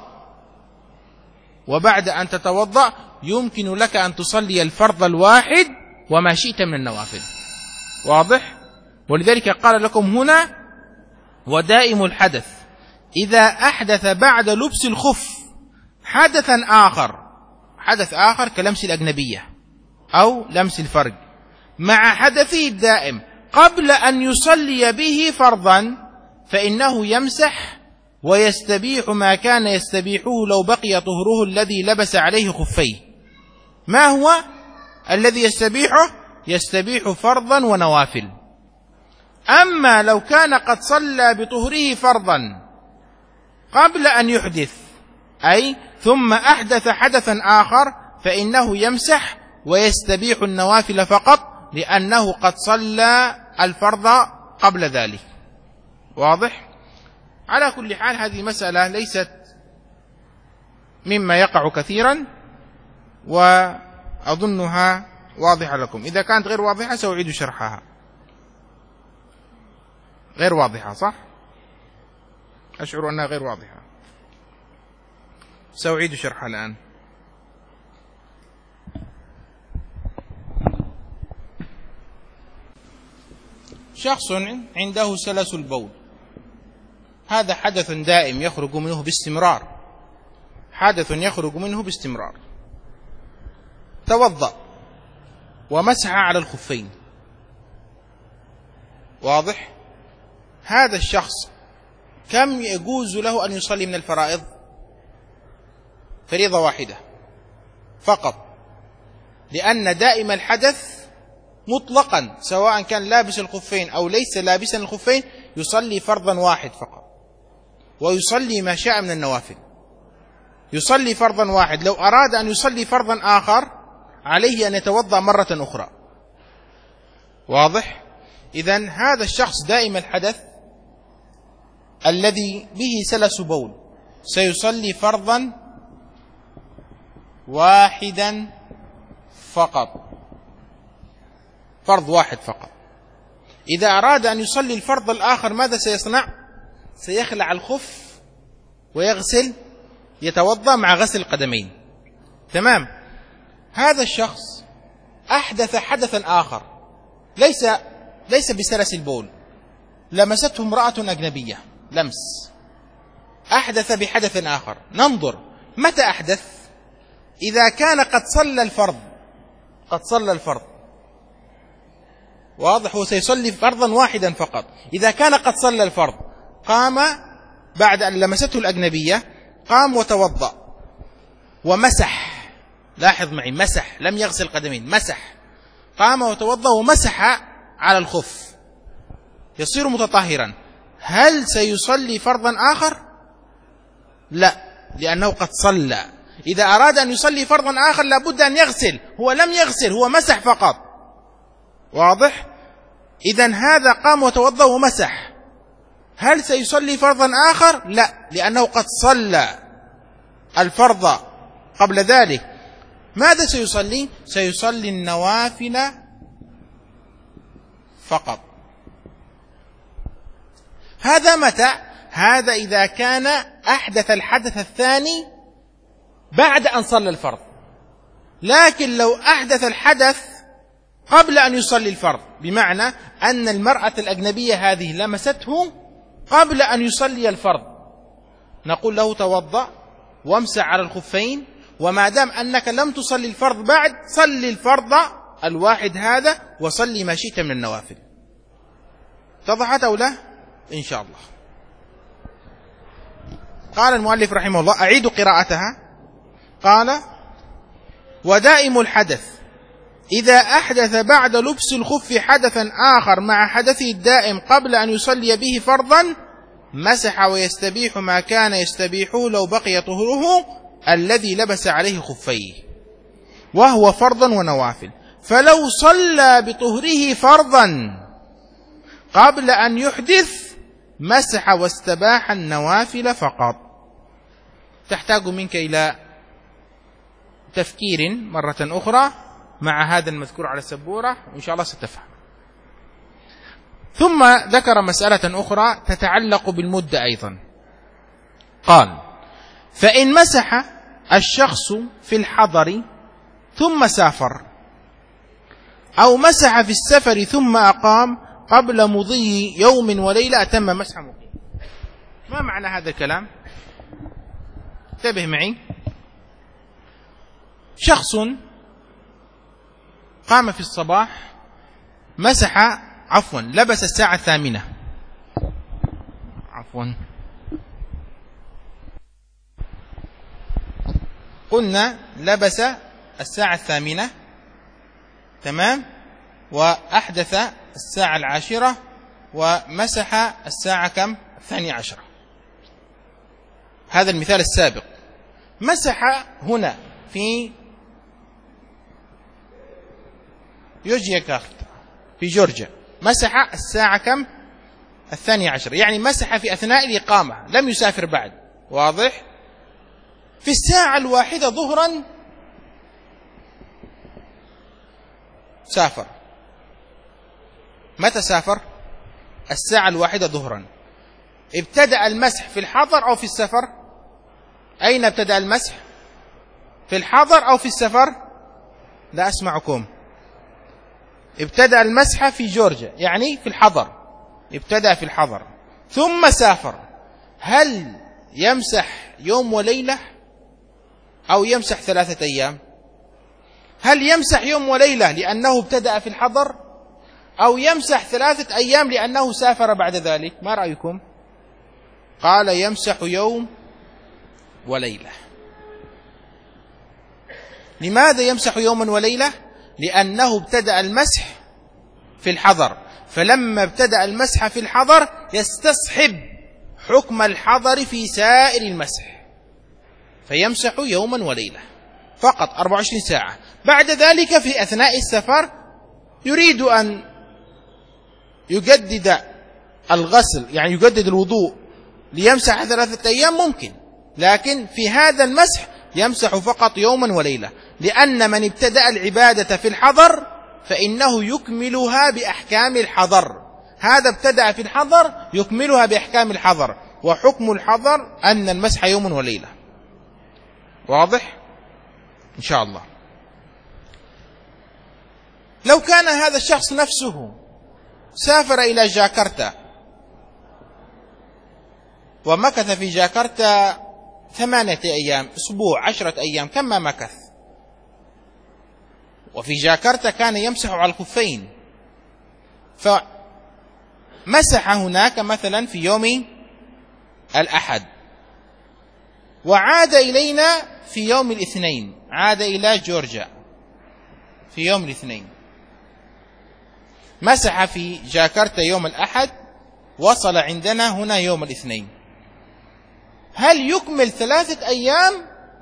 وبعد أن تتوضأ يمكن لك أن تصلي الفرض الواحد وما شئت من النوافل. واضح؟ ولذلك قال لكم هنا ودائم الحدث إذا أحدث بعد لبس الخف حدثا آخر، حدث آخر كلمس الأجنبية أو لمس الفرج، مع حدثه الدائم قبل أن يصلي به فرضا، فإنه يمسح ويستبيح ما كان يستبيحه لو بقي طهره الذي لبس عليه خفيه. ما هو الذي يستبيحه؟ يستبيح فرضا ونوافل. أما لو كان قد صلى بطهره فرضا قبل أن يحدث، أي ثم أحدث حدثا آخر، فإنه يمسح ويستبيح النوافل فقط، لأنه قد صلى الفرض قبل ذلك. واضح؟ على كل حال هذه مسألة ليست مما يقع كثيرا، وأظنها واضحة لكم. إذا كانت غير واضحة سأعيد شرحها. غير واضحة صح؟ أشعر أنها غير واضحة، سأعيد شرحها الآن. شخص عنده سلس البول، هذا حدث دائم يخرج منه باستمرار، حدث يخرج منه باستمرار. توضأ ومسح على الخفين. واضح؟ هذا الشخص كم يجوز له أن يصلي من الفرائض؟ فريضة واحدة فقط، لأن دائم الحدث مطلقا سواء كان لابس الخفين أو ليس لابسا الخفين يصلي فرضا واحد فقط، ويصلي ما شاء من النوافل. يصلي فرضا واحد، لو أراد أن يصلي فرضا آخر عليه أن يتوضأ مرة أخرى. واضح؟ إذن هذا الشخص دائم الحدث الذي به سلس بول سيصلي فرضا واحدا فقط، فرض واحد فقط. إذا أراد أن يصلي الفرض الآخر ماذا سيصنع؟ سيخلع الخف ويغسل، يتوضأ مع غسل القدمين. تمام. هذا الشخص أحدث حدثا آخر ليس ليس بسلس البول، لمسته امرأة أجنبية لمس، أحدث بحدث آخر. ننظر متى أحدث. إذا كان قد صلى الفرض، قد صلى الفرض، واضح، هو سيصلي فرضا واحدا فقط. إذا كان قد صلى الفرض قام بعد أن لمسته الأجنبية، قام وتوضأ ومسح، لاحظ معي مسح، لم يغسل قدمين، مسح، قام وتوضأ ومسح على الخف، يصير متطهرا. هل سيصلي فرضا آخر؟ لا، لأنه قد صلى. إذا أراد أن يصلي فرضا آخر لابد أن يغسل، هو لم يغسل، هو مسح فقط. واضح؟ إذن هذا قام وتوضأ ومسح، هل سيصلي فرضا آخر؟ لا، لأنه قد صلى الفرض قبل ذلك. ماذا سيصلي؟ سيصلي النوافل فقط. هذا متى؟ هذا إذا كان أحدث الحدث الثاني بعد أن صلى الفرض. لكن لو أحدث الحدث قبل أن يصلي الفرض، بمعنى أن المرأة الأجنبية هذه لمسته قبل أن يصلي الفرض، نقول له توضأ وامسح على الخفين، وما دام أنك لم تصلي الفرض بعد، صلي الفرض الواحد هذا وصلي ما شئت من النوافل. اتضحت أو لا؟ إن شاء الله. قال المؤلف رحمه الله، أعيد قراءتها. قال: ودائم الحدث إذا أحدث بعد لبس الخف حدثا آخر مع حدثه الدائم قبل أن يصلي به فرضا، مسح ويستبيح ما كان يستبيحه لو بقي طهره الذي لبس عليه خفيه، وهو فرضا ونوافل. فلو صلى بطهره فرضا قبل أن يحدث مسح واستباح النوافل فقط. تحتاج منك إلى تفكير مرة أخرى مع هذا المذكور على السبورة، وإن شاء الله ستفهم. ثم ذكر مسألة أخرى تتعلق بالمدة أيضا. قال: فإن مسح الشخص في الحضر ثم سافر، أو مسح في السفر ثم أقام، قبل مضي يوم وليلة أتم مسح مقيم. ما معنى هذا الكلام؟ انتبه معي. شخص قام في الصباح مسح عفوا لبس الساعة الثامنة عفوا قلنا لبس الساعة الثامنة، تمام، وأحدث الساعة العاشرة ومسح الساعة كم؟ الثانية عشرة. هذا المثال السابق. مسح هنا في يوجياكارتا في جورجيا، مسح الساعة كم؟ الثانية عشر، يعني مسح في أثناء الإقامة، لم يسافر بعد. واضح؟ في الساعة الواحدة ظهرا سافر. متى سافر؟ الساعة الواحدة ظهرا. ابتدأ المسح في الحضر أو في السفر؟ أين ابتدأ المسح؟ في الحضر أو في السفر؟ لا أسمعكم. ابتدأ المسح في جورجيا، يعني في الحضر، ابتدأ في الحضر ثم سافر. هل يمسح يوم وليلة أو يمسح ثلاثة أيام؟ هل يمسح يوم وليلة لأنه ابتدأ في الحضر، أو يمسح ثلاثة أيام لأنه سافر بعد ذلك؟ ما رأيكم؟ قال يمسح يوم وليلة. لماذا يمسح يوما وليلة؟ لأنه ابتدأ المسح في الحضر، فلما ابتدأ المسح في الحضر يستصحب حكم الحضر في سائر المسح، فيمسح يوما وليلة فقط أربع وعشرين ساعة. بعد ذلك في أثناء السفر يريد أن يجدد الغسل، يعني يجدد الوضوء ليمسح ثلاثة أيام ممكن، لكن في هذا المسح يمسح فقط يوما وليلة، لأن من ابتدأ العبادة في الحضر فإنه يكملها بأحكام الحضر. هذا ابتدأ في الحضر يكملها بأحكام الحضر، وحكم الحضر أن المسح يوم وليلة. واضح؟ إن شاء الله. لو كان هذا الشخص نفسه سافر إلى جاكرتا ومكث في جاكرتا ثمانية أيام، أسبوع، عشرة أيام، كم ما مكث، وفي جاكرتا كان يمسح على الخفين، فمسح هناك مثلا في يوم الأحد وعاد إلينا في يوم الاثنين، عاد إلى جورجيا في يوم الاثنين، مسح في جاكرتا يوم الأحد، وصل عندنا هنا يوم الاثنين. هل يكمل ثلاثة أيام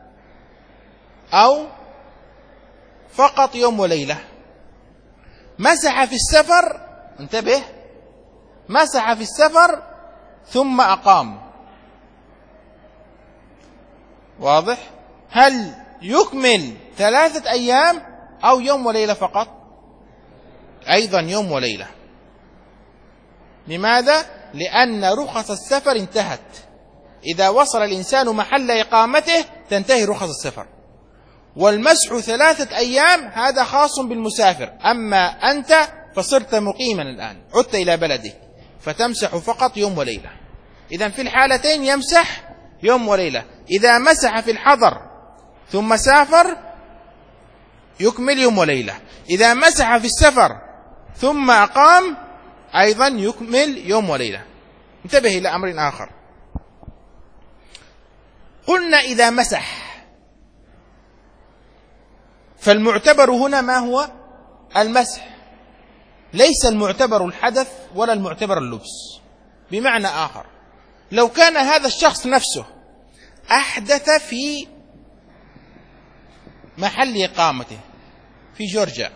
أو فقط يوم وليلة؟ مسح في السفر، انتبه، مسح في السفر ثم أقام. واضح؟ هل يكمل ثلاثة أيام أو يوم وليلة فقط؟ أيضا يوم وليلة. لماذا؟ لأن رخص السفر انتهت. إذا وصل الإنسان محل إقامته تنتهي رخص السفر، والمسح ثلاثة أيام هذا خاص بالمسافر. أما أنت فصرت مقيما الآن، عدت إلى بلدك، فتمسح فقط يوم وليلة. إذن في الحالتين يمسح يوم وليلة. إذا مسح في الحضر ثم سافر يكمل يوم وليلة، إذا مسح في السفر ثم أقام أيضا يكمل يوم وليلة. انتبه إلى أمر آخر. قلنا إذا مسح، فالمعتبر هنا ما هو؟ المسح، ليس المعتبر الحدث ولا المعتبر اللبس. بمعنى آخر، لو كان هذا الشخص نفسه أحدث في محل إقامته في جورجيا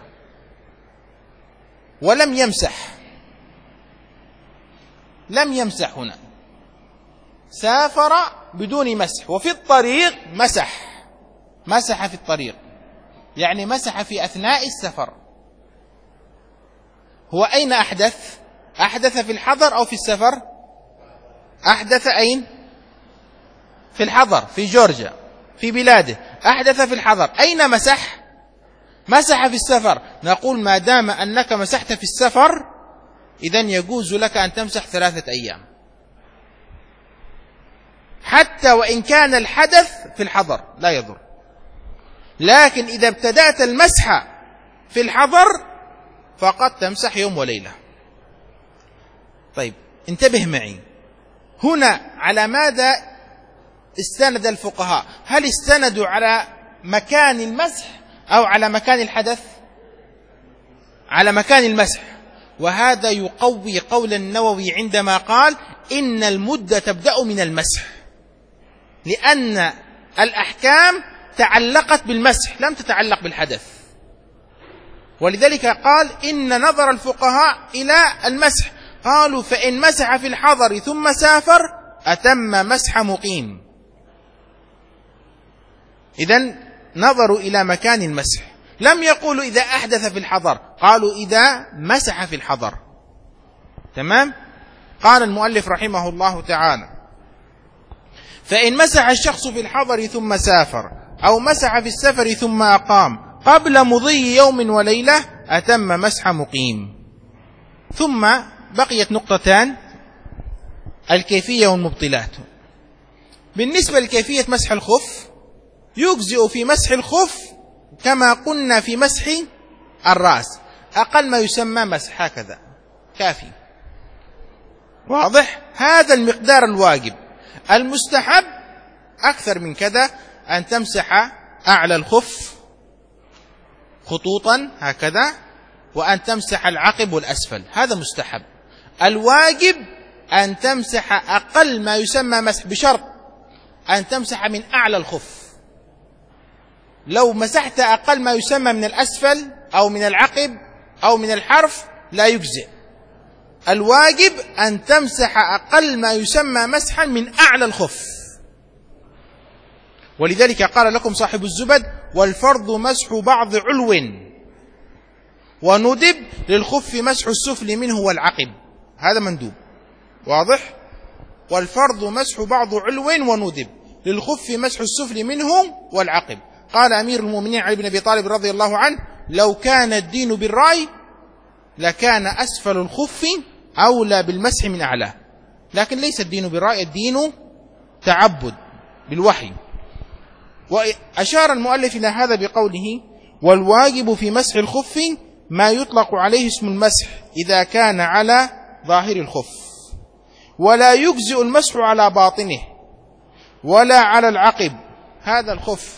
ولم يمسح، لم يمسح هنا، سافر بدون مسح وفي الطريق مسح، مسح في الطريق، يعني مسح في أثناء السفر. هو أين أحدث؟ أحدث في الحضر أو في السفر؟ أحدث أين؟ في الحضر، في جورجيا، في بلاده، أحدث في الحضر. أين مسح؟ مسح في السفر. نقول ما دام أنك مسحت في السفر إذن يجوز لك أن تمسح ثلاثة أيام، حتى وإن كان الحدث في الحضر لا يضر. لكن إذا ابتدأت المسح في الحضر فقد تمسح يوم وليلة. طيب انتبه معي هنا، على ماذا استند الفقهاء؟ هل استندوا على مكان المسح أو على مكان الحدث؟ على مكان المسح. وهذا يقوي قول النووي عندما قال إن المدة تبدأ من المسح، لأن الأحكام تعلقت بالمسح لم تتعلق بالحدث. ولذلك قال إن نظر الفقهاء إلى المسح، قالوا فإن مسح في الحضر ثم سافر أتم مسح مقيم. إذن نظروا إلى مكان المسح، لم يقولوا إذا أحدث في الحضر، قالوا إذا مسح في الحضر. تمام؟ قال المؤلف رحمه الله تعالى فإن مسح الشخص في الحضر ثم سافر أو مسح في السفر ثم أقام قبل مضي يوم وليلة أتم مسح مقيم. ثم بقيت نقطتان، الكيفية والمبطلات. بالنسبة لكيفية مسح الخف، يجزئ في مسح الخف كما قلنا في مسح الرأس، أقل ما يسمى مسح هكذا كافي، واضح؟ هذا المقدار الواجب. المستحب أكثر من كذا، أن تمسح أعلى الخف خطوطا هكذا، وأن تمسح العقب والأسفل، هذا مستحب. الواجب أن تمسح أقل ما يسمى مسح، بشرط أن تمسح من أعلى الخف. لو مسحت أقل ما يسمى من الأسفل أو من العقب أو من الحرف لا يجزئ. الواجب أن تمسح أقل ما يسمى مسحا من أعلى الخف. ولذلك قال لكم صاحب الزبد والفرض مسح بعض علو وندب للخف مسح السفل منه والعقب، هذا مندوب، واضح؟ والفرض مسح بعض علو وندب للخف مسح السفل منه والعقب. قال أمير المؤمنين علي بن أبي طالب رضي الله عنه لو كان الدين بالرأي لكان أسفل الخف أولى بالمسح من أعلاه، لكن ليس الدين بالرأي، الدين تعبد بالوحي. وأشار المؤلف إلى هذا بقوله والواجب في مسح الخف ما يطلق عليه اسم المسح إذا كان على ظاهر الخف، ولا يجزئ المسح على باطنه ولا على العقب. هذا الخف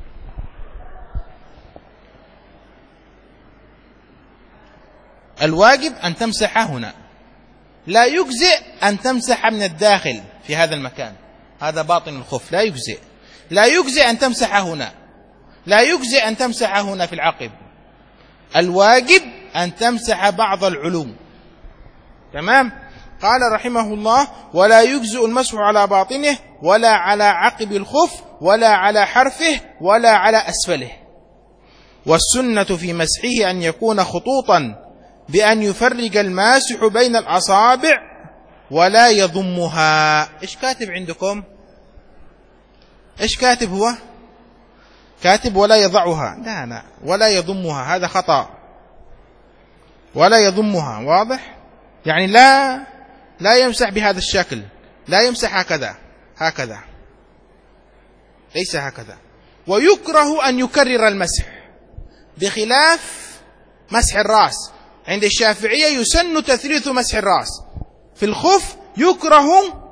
الواجب أن تمسح هنا، لا يجزئ أن تمسح من الداخل في هذا المكان، هذا باطن الخف لا يجزئ. لا يجزئ أن تمسح هنا، لا يجزئ أن تمسح هنا في العقب. الواجب أن تمسح بعض العلوم. تمام؟ قال رحمه الله ولا يجزئ المسح على باطنه ولا على عقب الخف ولا على حرفه ولا على أسفله. والسنة في مسحه أن يكون خطوطا بأن يفرج الماسح بين الأصابع ولا يضمها. إيش كاتب عندكم؟ إيش كاتب هو؟ كاتب ولا يضعها، لا لا ولا يضمها، هذا خطأ. ولا يضمها، واضح؟ يعني لا لا يمسح بهذا الشكل، لا يمسح هكذا هكذا، ليس هكذا. ويكره أن يكرر المسح، بخلاف مسح الرأس. عند الشافعية يسن تثليث مسح الرأس، في الخف يكره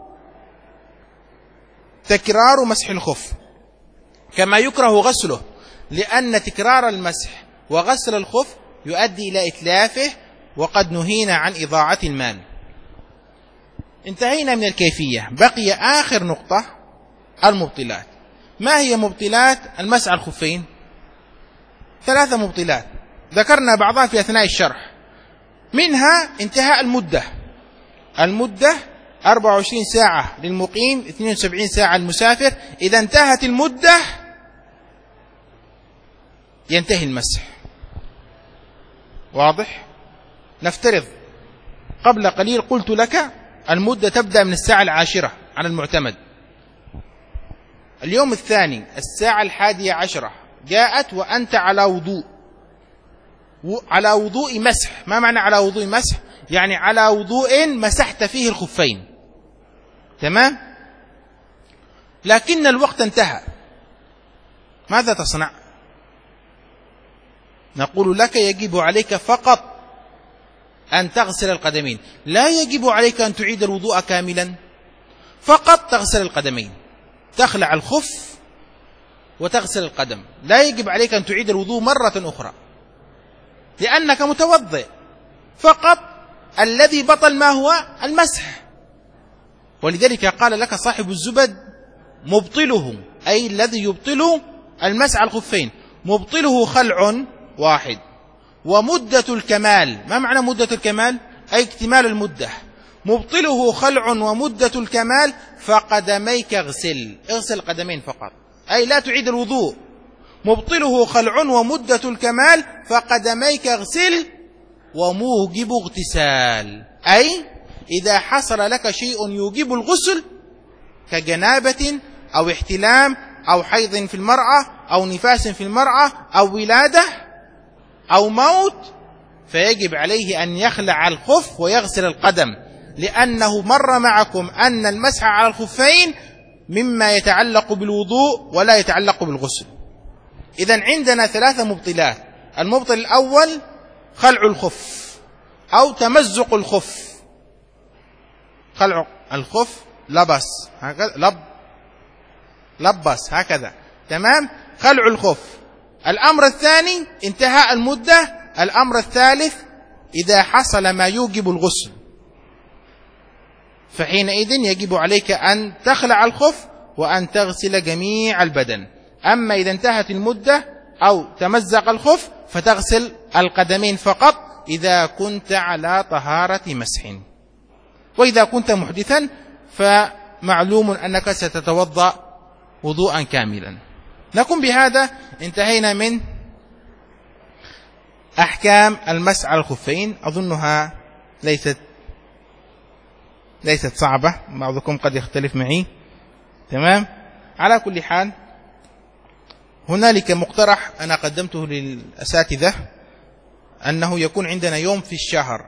تكرار مسح الخف كما يكره غسله، لأن تكرار المسح وغسل الخف يؤدي إلى إتلافه، وقد نهينا عن إضاعة المال. انتهينا من الكيفية، بقي آخر نقطة المبطلات. ما هي مبطلات المسح على الخفين؟ ثلاثة مبطلات ذكرنا بعضها في أثناء الشرح، منها انتهاء المدة. المدة أربعة وعشرين ساعة للمقيم، اثنين وسبعين ساعة للمسافر. إذا انتهت المدة ينتهي المسح، واضح؟ نفترض قبل قليل قلت لك المدة تبدأ من الساعة العاشرة على المعتمد، اليوم الثاني الساعة الحادية عشرة جاءت وأنت على وضوء، على وضوء مسح. ما معنى على وضوء مسح؟ يعني على وضوء مسحت فيه الخفين، تمام؟ لكن الوقت انتهى، ماذا تصنع؟ نقول لك يجب عليك فقط أن تغسل القدمين، لا يجب عليك أن تعيد الوضوء كاملا، فقط تغسل القدمين، تخلع الخف وتغسل القدم، لا يجب عليك أن تعيد الوضوء مرة أخرى لأنك متوضئ، فقط الذي بطل ما هو المسح. ولذلك قال لك صاحب الزبد مبطله، أي الذي يبطل المسح على الخفين، مبطله خلع واحد ومدة الكمال. ما معنى مدة الكمال؟ أي اكتمال المدة. مبطله خلع ومدة الكمال فقدميك اغسل، اغسل قدمين فقط، أي لا تعيد الوضوء. مبطله خلع ومدة الكمال فقدميك اغسل وموجب اغتسال، أي إذا حصل لك شيء يوجب الغسل كجنابة أو احتلام أو حيض في المرأة أو نفاس في المرأة أو ولادة أو موت، فيجب عليه أن يخلع الخف ويغسل القدم، لأنه مر معكم أن المسح على الخفين مما يتعلق بالوضوء ولا يتعلق بالغسل. إذن عندنا ثلاثة مبطلات. المبطل الأول خلع الخف أو تمزق الخف، خلع الخف لبس هكذا، لب لبس هكذا، تمام؟ خلع الخف. الأمر الثاني انتهاء المدة. الأمر الثالث إذا حصل ما يوجب الغسل، فحينئذ يجب عليك أن تخلع الخف وأن تغسل جميع البدن. أما إذا انتهت المدة أو تمزق الخف فتغسل القدمين فقط إذا كنت على طهارة مسح. وإذا كنت محدثا فمعلوم أنك ستتوضأ وضوءا كاملا. نكون بهذا انتهينا من أحكام المسح على الخفين. أظنها ليست ليست صعبة، بعضكم قد يختلف معي، تمام؟ على كل حال هنالك مقترح أنا قدمته للأساتذة، أنه يكون عندنا يوم في الشهر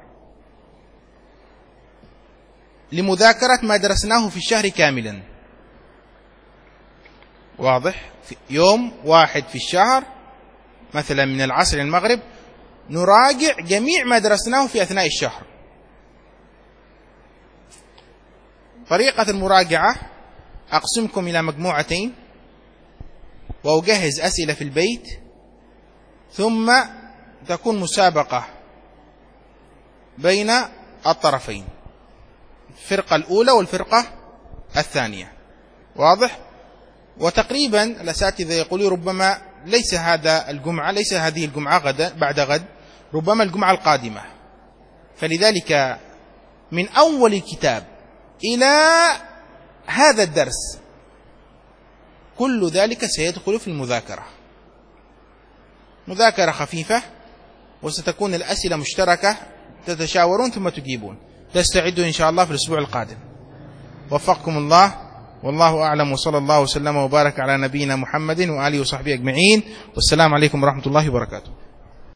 لمذاكرة ما درسناه في الشهر كاملا. واضح؟ في يوم واحد في الشهر مثلا من العصر إلى المغرب نراجع جميع ما درسناه في أثناء الشهر. طريقة المراجعة أقسمكم إلى مجموعتين وأجهز أسئلة في البيت، ثم تكون مسابقة بين الطرفين، الفرقة الأولى والفرقة الثانية. واضح؟ وتقريبا الأساتذة يقولوا ربما ليس هذا الجمعة، ليس هذه الجمعة، غدا بعد غد، ربما الجمعة القادمة. فلذلك من أول الكتاب إلى هذا الدرس كل ذلك سيدخل في المذاكرة، مذاكرة خفيفة، وستكون الأسئلة مشتركة، تتشاورون ثم تجيبون. تستعدوا إن شاء الله في الأسبوع القادم. وفقكم الله، والله أعلم، وصلى الله وسلم وبارك على نبينا محمد وآله وصحبه أجمعين، والسلام عليكم ورحمة الله وبركاته.